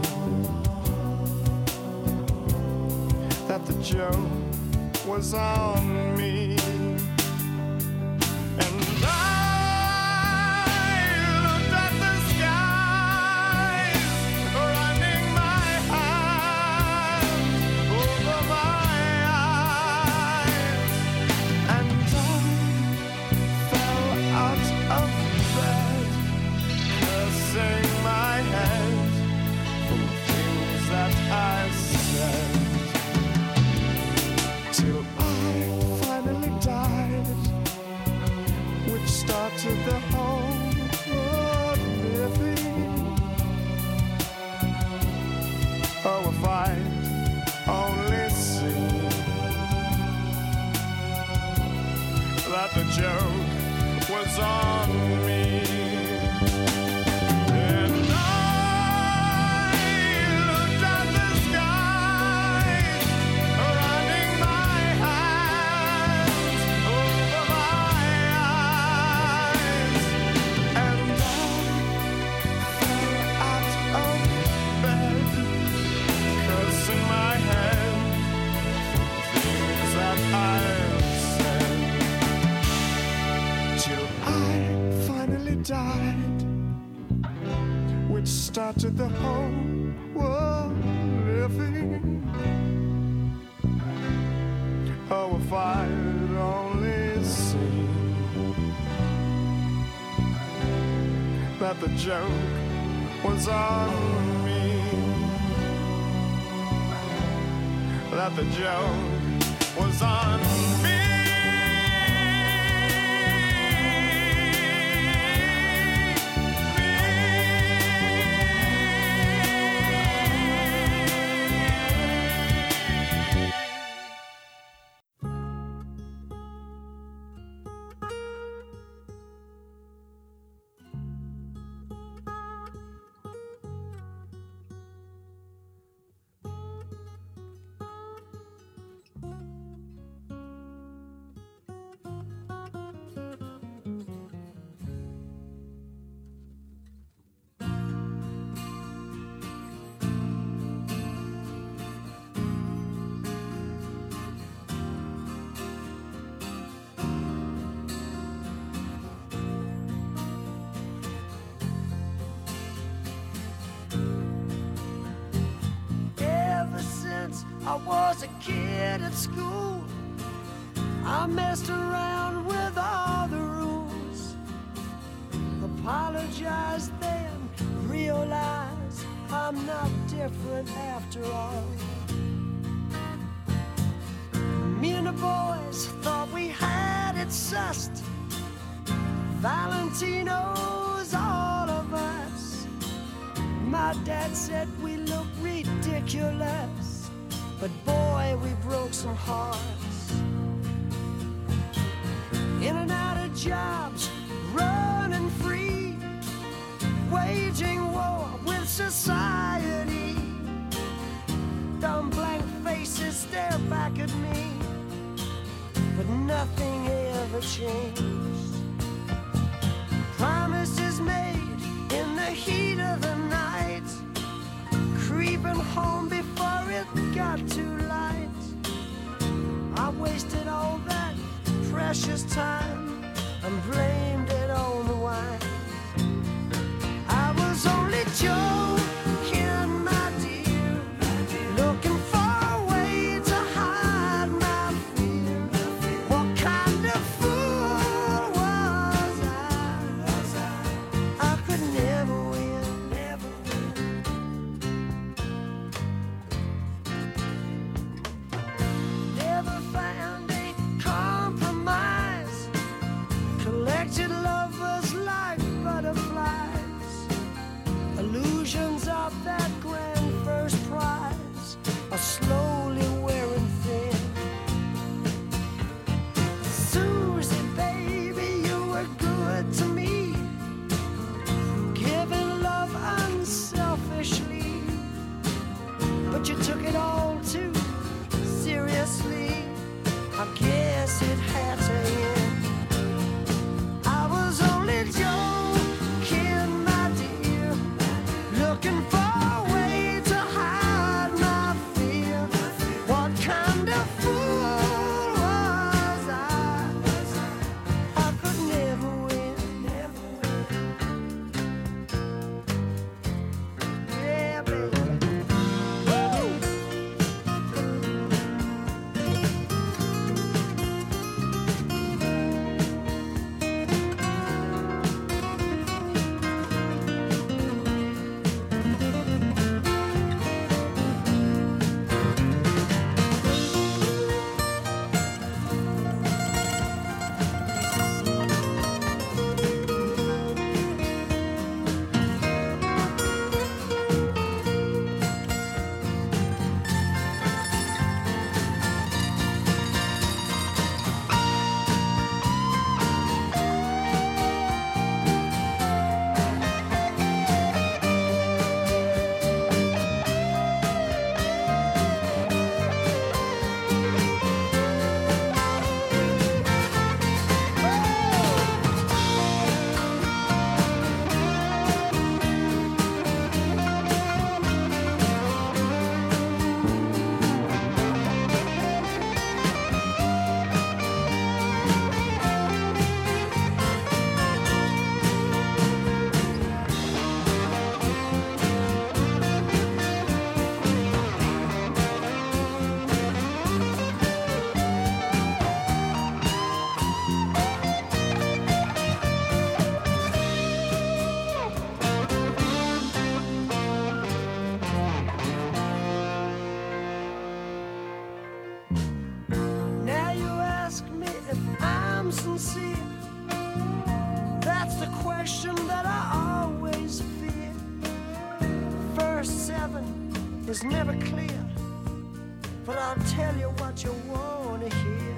that the joke was on me. And I looked at the skies, running my hand over my eyes, and I fell out of bed, cursing my head for things that I said, till I finally died, which started the whole world living. Oh, if I'd only seen that the joke was on me. And I looked at the skies, running my hands over my eyes, and I to the whole world living. Oh, if I'd only seen that the joke was on me, that the joke was on me. I was a kid at school. I messed around with all the rules. Apologized then, realized I'm not different after all. Me and the boys thought we had it sussed. Valentino's all of us. My dad said we look ridiculous, but boy, we broke some hearts. In and out of jobs, running free, waging war with society. Dumb blank faces stare back at me, but nothing ever changed. Promises made in the heat of the night, creeping home before it got too light. I wasted all that precious time and blamed it on the wine. I was only joking, my dear, looking for a way to hide my fear. What kind of fool was I? I could never win, never win. Never found a compromise. Collected lovers like butterflies. Illusions of that grand first prize are slowly wearing thin. Susie, baby, you were good to me, giving love unselfishly, but you took it all too seriously. I guess it had to end. I was only joking, my dear, looking for a way to hide my fear. What kind of fool was I? I could never win, never win. Yeah, baby. Woo! Now you ask me if I'm sincere. That's the question that I always fear. First 7 is never clear, but I'll tell you what you want to hear.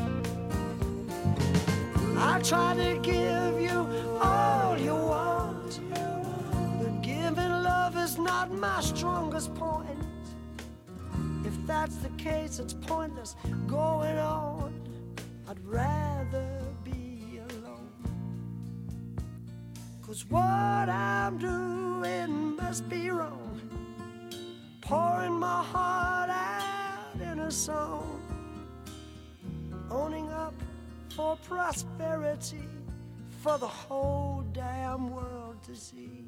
I try to give you all you want, but giving love is not my strongest point. If that's the case, it's pointless going on. I'd rather be alone. 'Cause what I'm doing must be wrong, pouring my heart out in a song, owning up for prosperity for the whole damn world to see.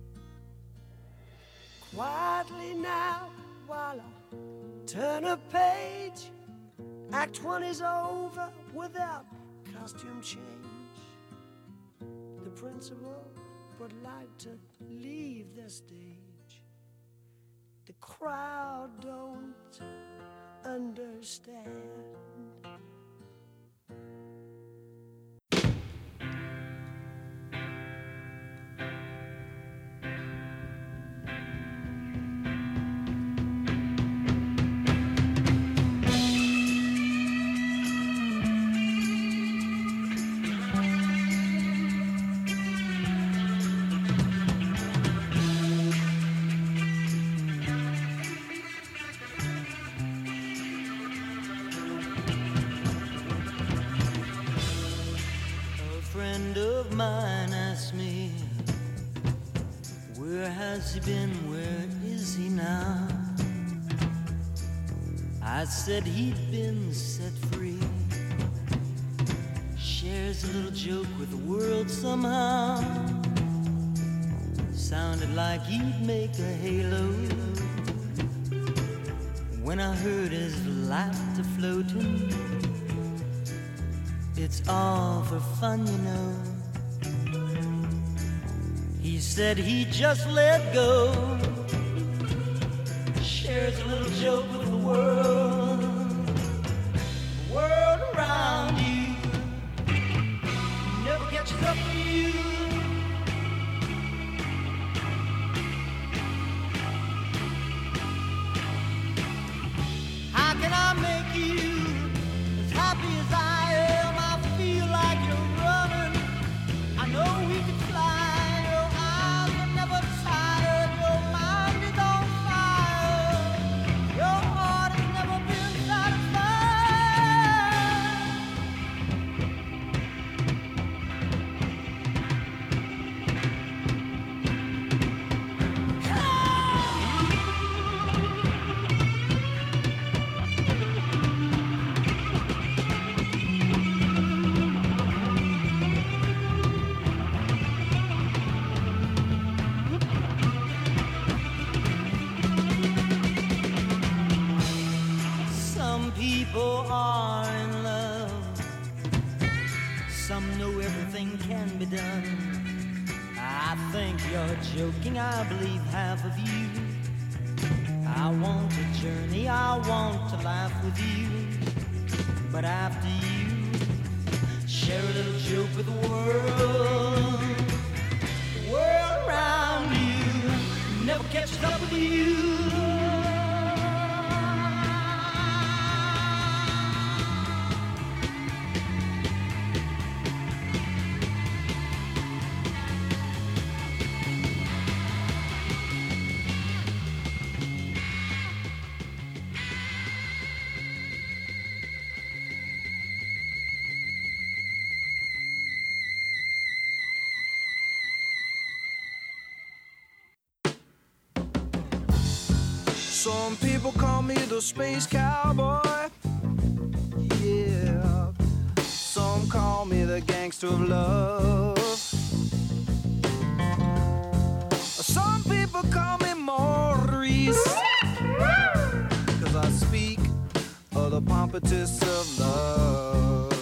Quietly now, while I turn a page, Act 1 is over without costume change. The principal would like to leave the stage. The crowd don't understand. Mine asked me, where has he been, where is he now? I said he'd been set free, shares a little joke with the world somehow. Sounded like he'd make a halo. When I heard his laughter floating, it's all for fun, you know. He said he just let go, shares a little joke with the world around you, never catches up to you. How can I make you as happy as I am? I feel like you're running, I know we can fly. People are in love, some know everything can be done. I think you're joking, I believe half of you. I want a journey, I want to laugh with you, but after you, share a little joke with the world around you, never catches up with you. Some people call me the space cowboy. Yeah. Some call me the gangster of love. Some people call me Maurice, 'cause I speak of the pompatus of love.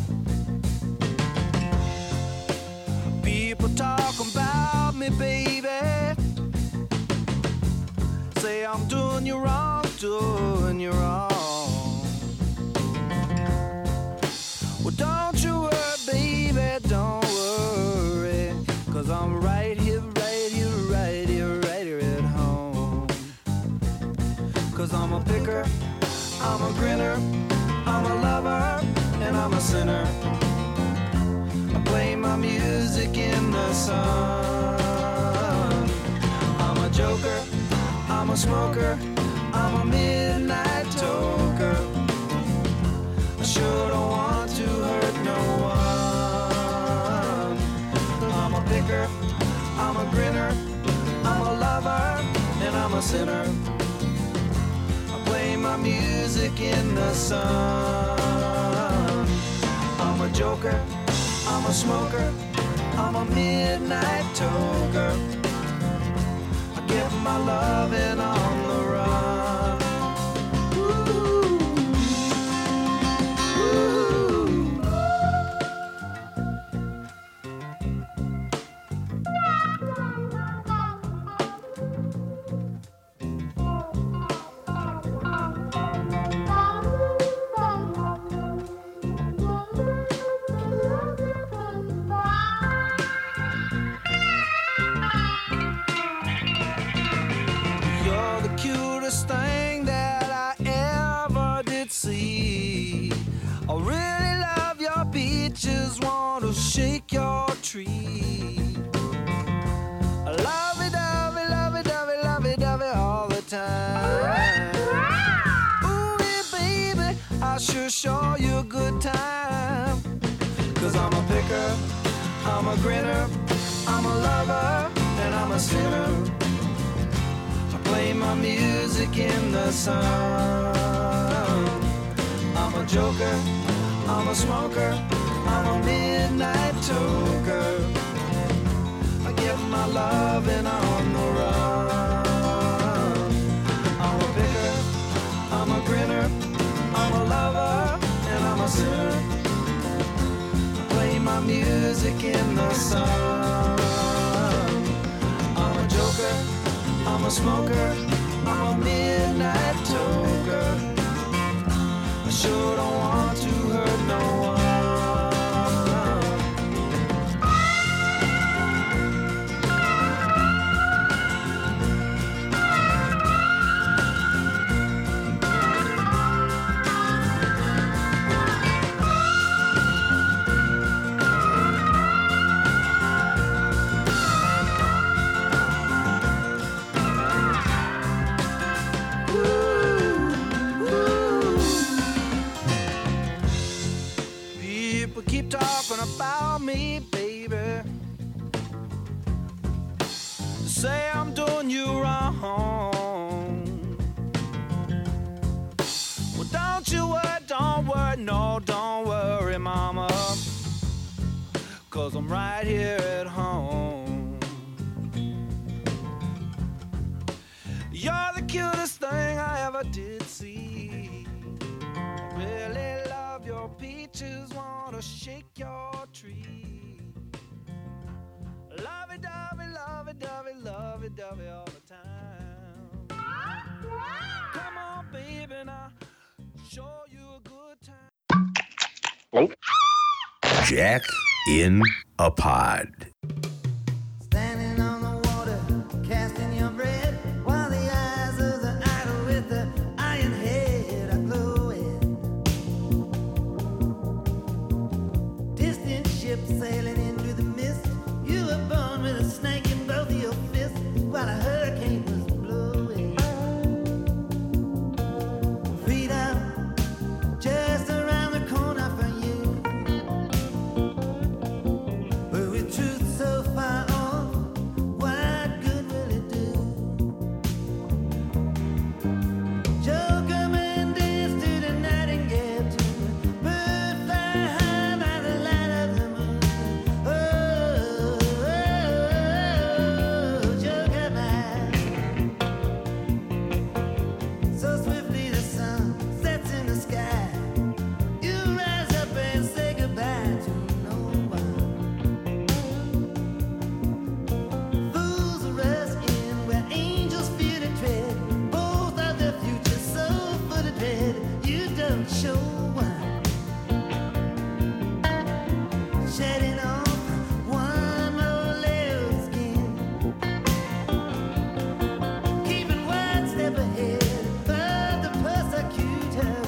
People talk about me, baby, say I'm doing you wrong, doing you wrong. I'm a grinner, I'm a lover, and I'm a sinner. I play my music in the sun. I'm a joker, I'm a smoker, I'm a midnight toker. I sure don't want to hurt no one. I'm a picker, I'm a grinner, I'm a lover, and I'm a sinner. I play my music in the sun. I'm a joker, I'm a smoker, I'm a midnight toker. I get my loving on the run. You're the cutest thing that I ever did see. I really love your beaches, want to shake your tree. Lovey-dovey, lovey-dovey, lovey-dovey all the time. Ooh, yeah, baby, I sure show you a good time. 'Cause I'm a picker, I'm a grinner, I'm a lover, and I'm a sinner. Play my music in the sun. I'm a joker, I'm a smoker, I'm a midnight toker. I get my loving on the run. I'm a picker, I'm a grinner, I'm a lover, and I'm a sinner. Play my music in the sun. I'm a joker, I'm a smoker, I'm a midnight toker. I sure don't want to hurt no one. People keep talking about me, baby. Say I'm doing you wrong. Well, don't you worry, no, don't worry, mama. 'Cause I'm right here at home. You're the cutest thing I ever did see. I really love your peaches, wanna shake your tree. Lovey-dovey, lovey-dovey, lovey-dovey all the time. Come on, baby, now show you a good time. Jack in a Pod. Standing on the water, casting your bread, while the eyes of the idol with the iron head are glowing. Distant ships sailing into the mist. You were born with a snake in both of your fists, while a hurricane was blowing. Freedom just around the corner for you. But with truth so far off, what good will it do? Joker man dance to the nightingale tune. Bird fly high by the light of the moon. Oh, Joker man. So swiftly the sun sets in the sky. You rise up and say goodbye to no one. Fools rush in where angels fear to tread. Both of the future so full of dread. You don't show one. Shedding off one more layer of skin. Keeping one step ahead of the persecutor.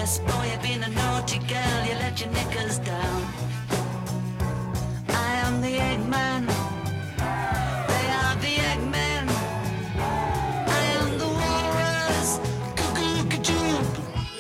yes, boy, you've been a naughty girl, you let your knickers down. I am the Eggman. They are the Eggmen. I am the walrus. Cuckoo-cuckoo.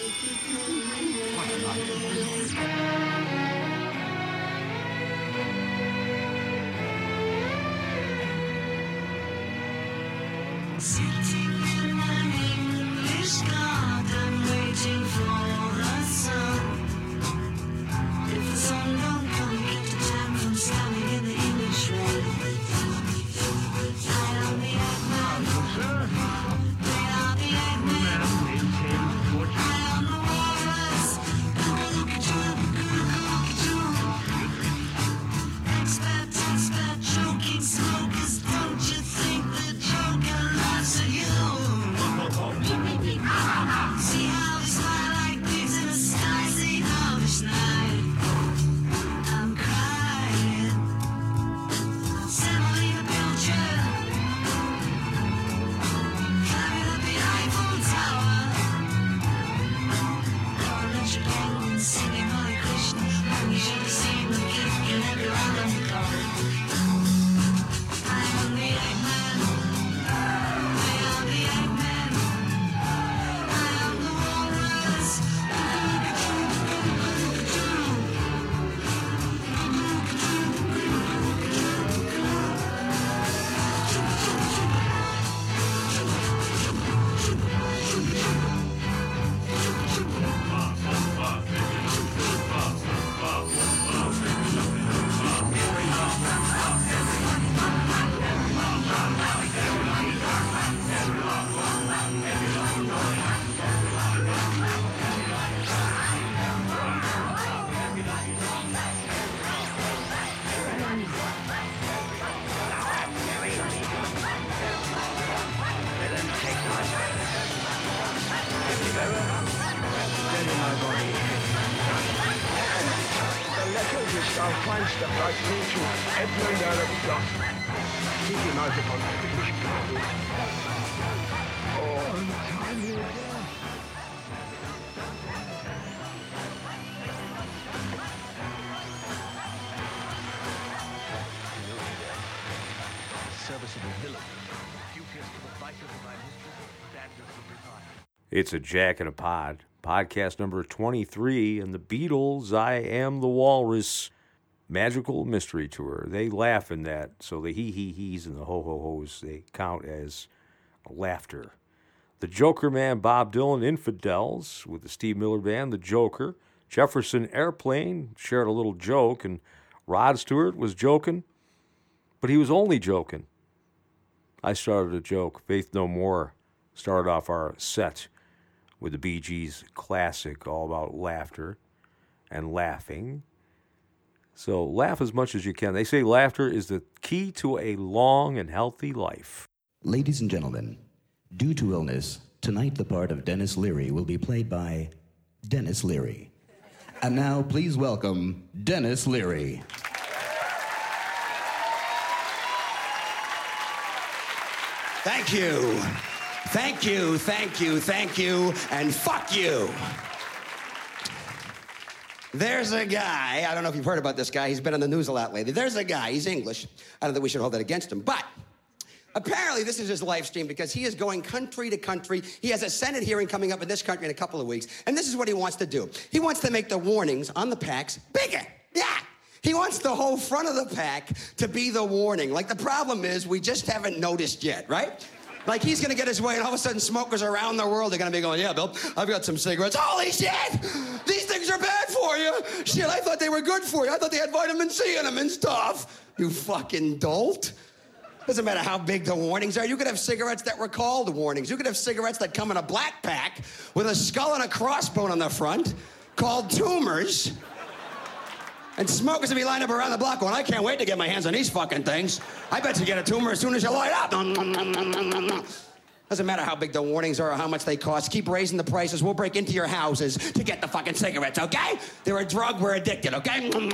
Sitting in an English garden, waiting for the sun. If the sun don't come, get the time from standing in the English rain. I am the Eggman. They are the Eggmen. I am the walrus. Expert, choking smokers. Don't you think the Joker laughs at you? See how we smile like pigs in a sky, harvest night. I'm crying. Semolina Belcher. Climbing up the Eiffel Tower. Orange Penguin singing Hare Krishna. You should have seen the gift in every round of the car. I am the Eggman. They are the Eggmen. I am the walrus. It's a Jack in a Pod, podcast number 23, and the Beatles, I Am the Walrus, Magical Mystery Tour. They laugh in that, so the he-he-he's and the ho-ho-ho's, they count as laughter. The Joker Man, Bob Dylan, Infidels, with the Steve Miller Band, The Joker. Jefferson Airplane shared a little joke, and Rod Stewart was joking, but he was only joking. I started a joke. Faith No More started off our set with the Bee Gees classic, all about laughter and laughing. So laugh as much as you can. They say laughter is the key to a long and healthy life. Ladies and gentlemen, due to illness, tonight the part of Dennis Leary will be played by Dennis Leary. And now please welcome Dennis Leary. Thank you. Thank you, thank you, thank you, and fuck you. There's a guy, I don't know if you've heard about this guy, he's been on the news a lot lately. There's a guy, he's English. I don't think we should hold that against him, but apparently this is his live stream because he is going country to country. He has a Senate hearing coming up in this country in a couple of weeks, and this is what he wants to do. He wants to make the warnings on the packs bigger. Yeah. He wants the whole front of the pack to be the warning. Like, the problem is we just haven't noticed yet, right? Like, he's gonna get his way, and all of a sudden smokers around the world are gonna be going, yeah, Bill, I've got some cigarettes. Holy shit! These things are bad for you! Shit, I thought they were good for you. I thought they had vitamin C in them and stuff. You fucking dolt. Doesn't matter how big the warnings are. You could have cigarettes that were called warnings. You could have cigarettes that come in a black pack with a skull and a crossbone on the front called tumors. And smokers will be lined up around the block going, I can't wait to get my hands on these fucking things. I bet you get a tumor as soon as you light up. Doesn't matter how big the warnings are or how much they cost. Keep raising the prices. We'll break into your houses to get the fucking cigarettes, okay? They're a drug. We're addicted, okay? I'm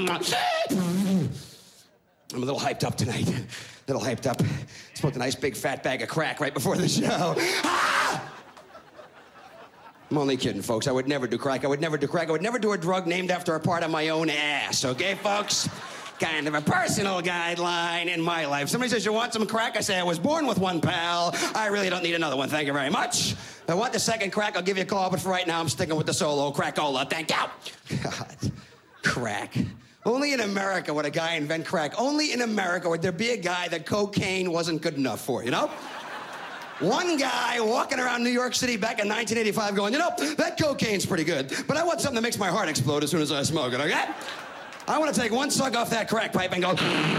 a little hyped up tonight. A little hyped up. Smoked a nice big fat bag of crack right before the show. Ah! I'm only kidding, folks. I would never do crack. I would never do crack. I would never do a drug named after a part of my own ass, okay, folks? Kind of a personal guideline in my life. Somebody says, you want some crack? I say, I was born with one, pal. I really don't need another one. Thank you very much. If I want the second crack, I'll give you a call, but for right now, I'm sticking with the solo crack-ola. Thank you. God, crack. Only in America would a guy invent crack. Only in America would there be a guy that cocaine wasn't good enough for, you know? One guy walking around New York City back in 1985 going, you know, that cocaine's pretty good, but I want something that makes my heart explode as soon as I smoke it, okay? I want to take one suck off that crack pipe and go,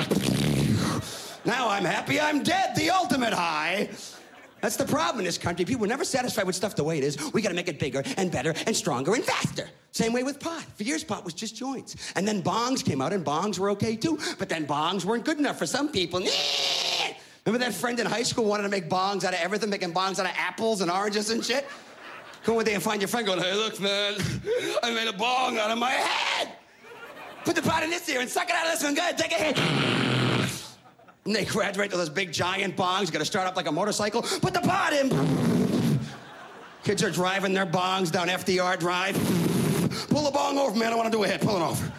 now I'm happy I'm dead, the ultimate high. That's the problem in this country. People are never satisfied with stuff the way it is. We got to make it bigger and better and stronger and faster. Same way with pot. For years, pot was just joints. And then bongs came out, and bongs were okay, too. But then bongs weren't good enough for some people. Remember that friend in high school wanted to make bongs out of everything, making bongs out of apples and oranges and shit? Come one day and find your friend going, hey, look, man, I made a bong out of my head. Put the pot in this ear and suck it out of this one. Go ahead, take a hit. And they graduate to those big, giant bongs. You got to start up like a motorcycle. Put the pot in. Kids are driving their bongs down FDR Drive. Pull the bong over, man. I want to do a hit. Pull it over.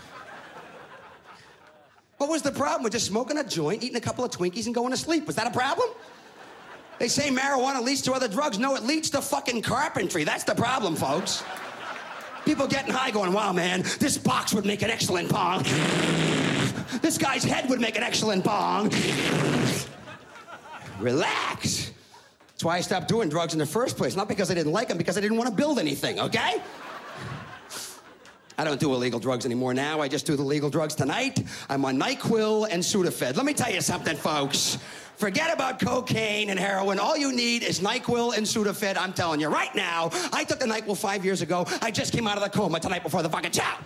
What was the problem with just smoking a joint, eating a couple of Twinkies, and going to sleep? Was that a problem? They say marijuana leads to other drugs. No, it leads to fucking carpentry. That's the problem, folks. People getting high going, wow, man, this box would make an excellent bong. This guy's head would make an excellent bong. Relax. That's why I stopped doing drugs in the first place. Not because I didn't like them, because I didn't want to build anything, okay? I don't do illegal drugs anymore now. I just do the legal drugs tonight. I'm on NyQuil and Sudafed. Let me tell you something, folks. Forget about cocaine and heroin. All you need is NyQuil and Sudafed. I'm telling you right now. I took the NyQuil 5 years ago. I just came out of the coma tonight before the fucking show.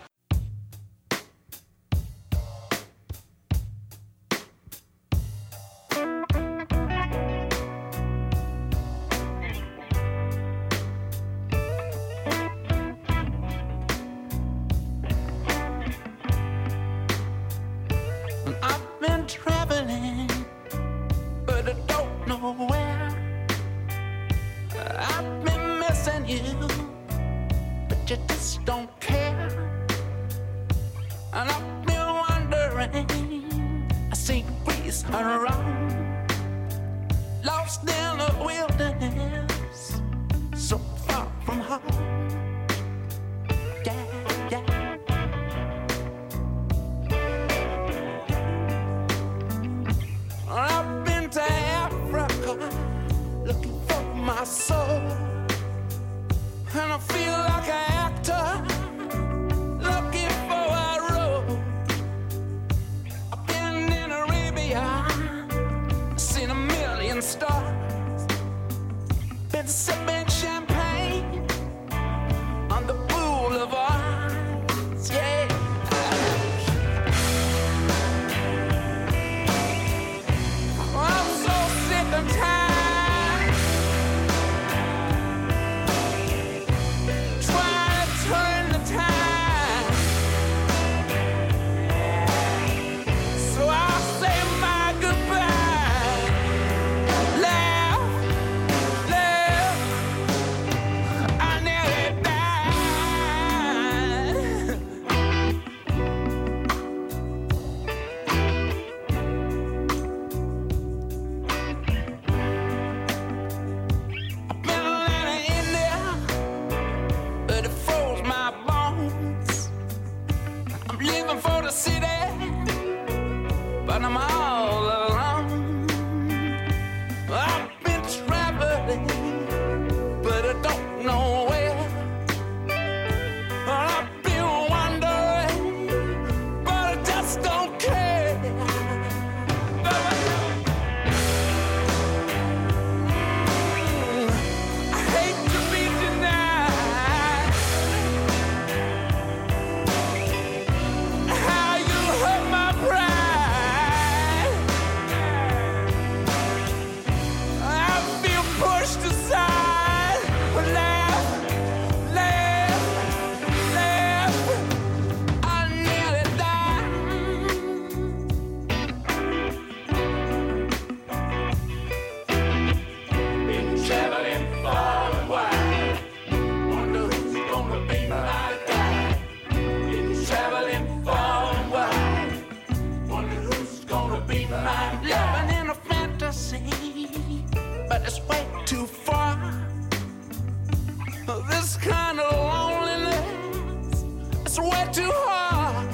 This kind of loneliness, it's way too hard.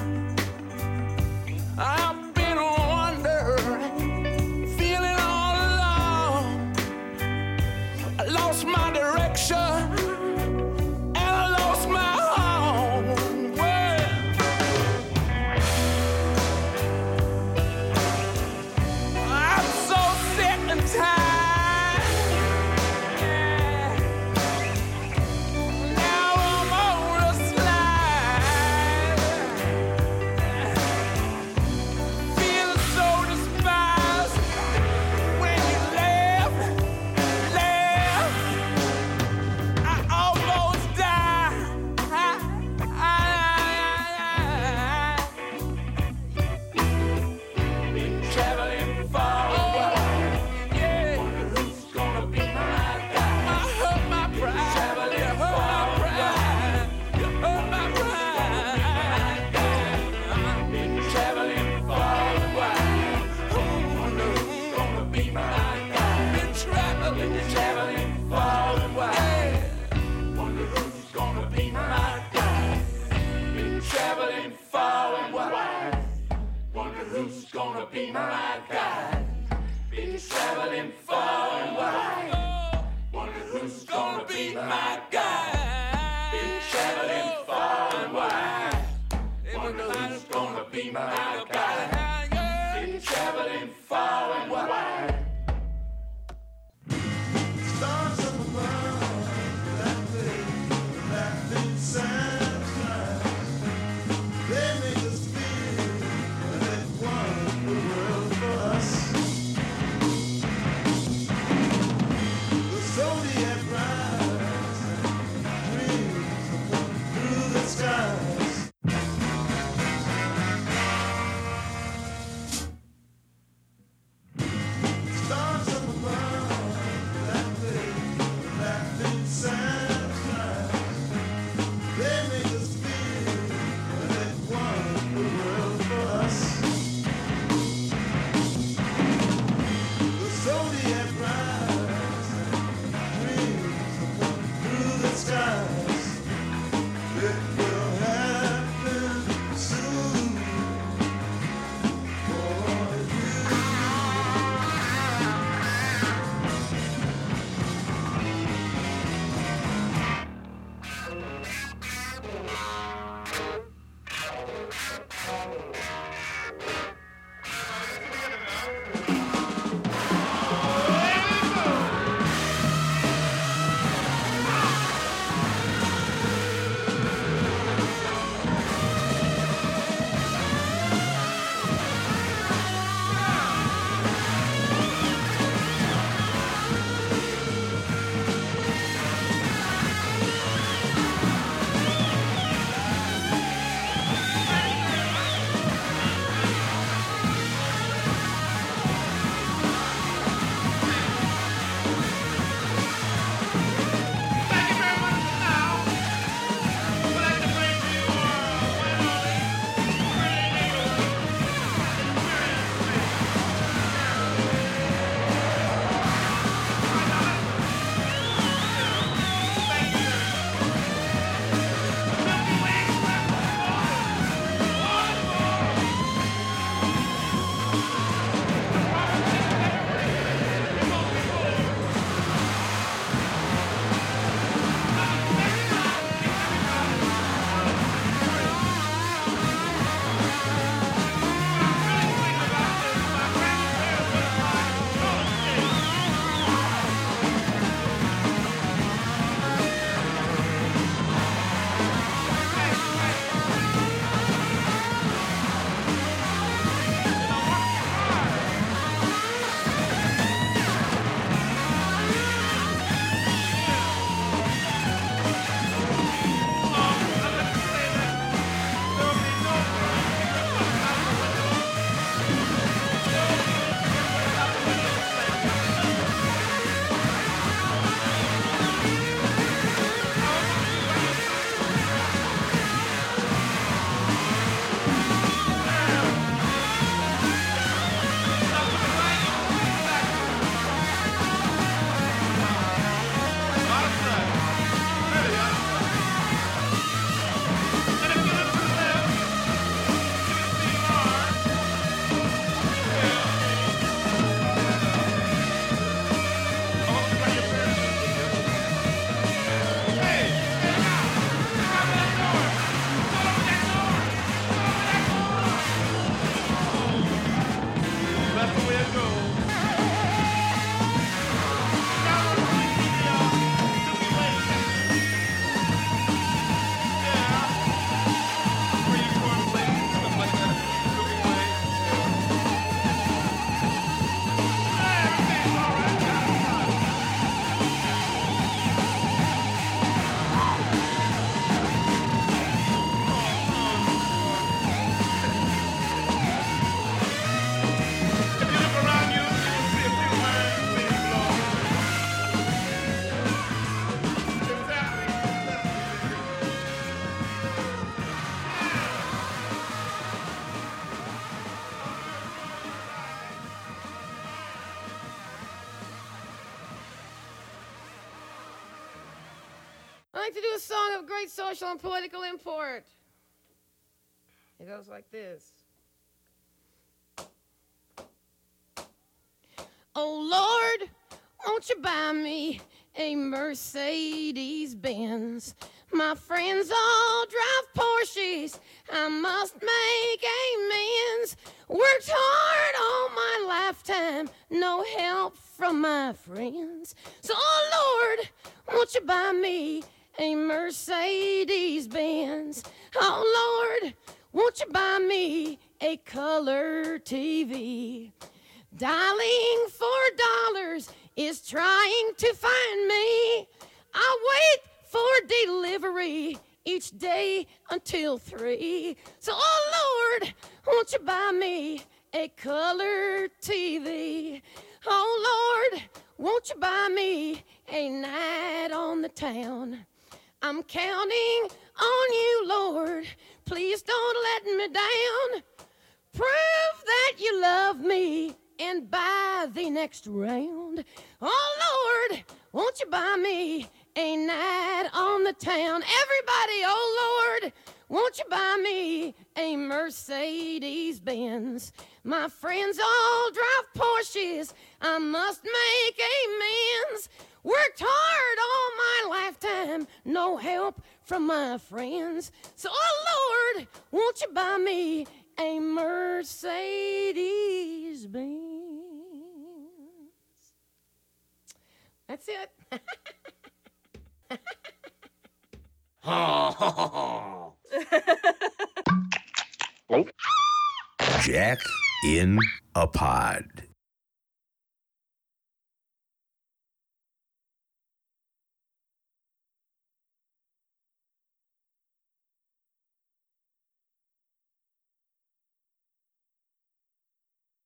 I've been wondering, feeling all alone. I lost my direction, and I lost my home. Well, I'm so sick and tired. like to do a song of great social and political import. It goes like this. Oh, Lord, won't you buy me a Mercedes-Benz? My friends all drive Porsches. I must make amends. Worked hard all my lifetime. No help from my friends. So, oh, Lord, won't you buy me a Mercedes-Benz? Oh, Lord, won't you buy me a color TV? Dialing $4 is trying to find me. I wait for delivery each day until 3. So, oh, Lord, won't you buy me a color TV? Oh, Lord, won't you buy me a night on the town? I'm counting on you, Lord. Please don't let me down. Prove that you love me and buy the next round. Oh, Lord, won't you buy me a night on the town? Everybody, oh, Lord, won't you buy me a Mercedes-Benz? My friends all drive Porsches. I must make amends. Worked hard all my lifetime. No help from my friends. So, oh, Lord, won't you buy me a Mercedes-Benz? That's it. Jack in a Pod.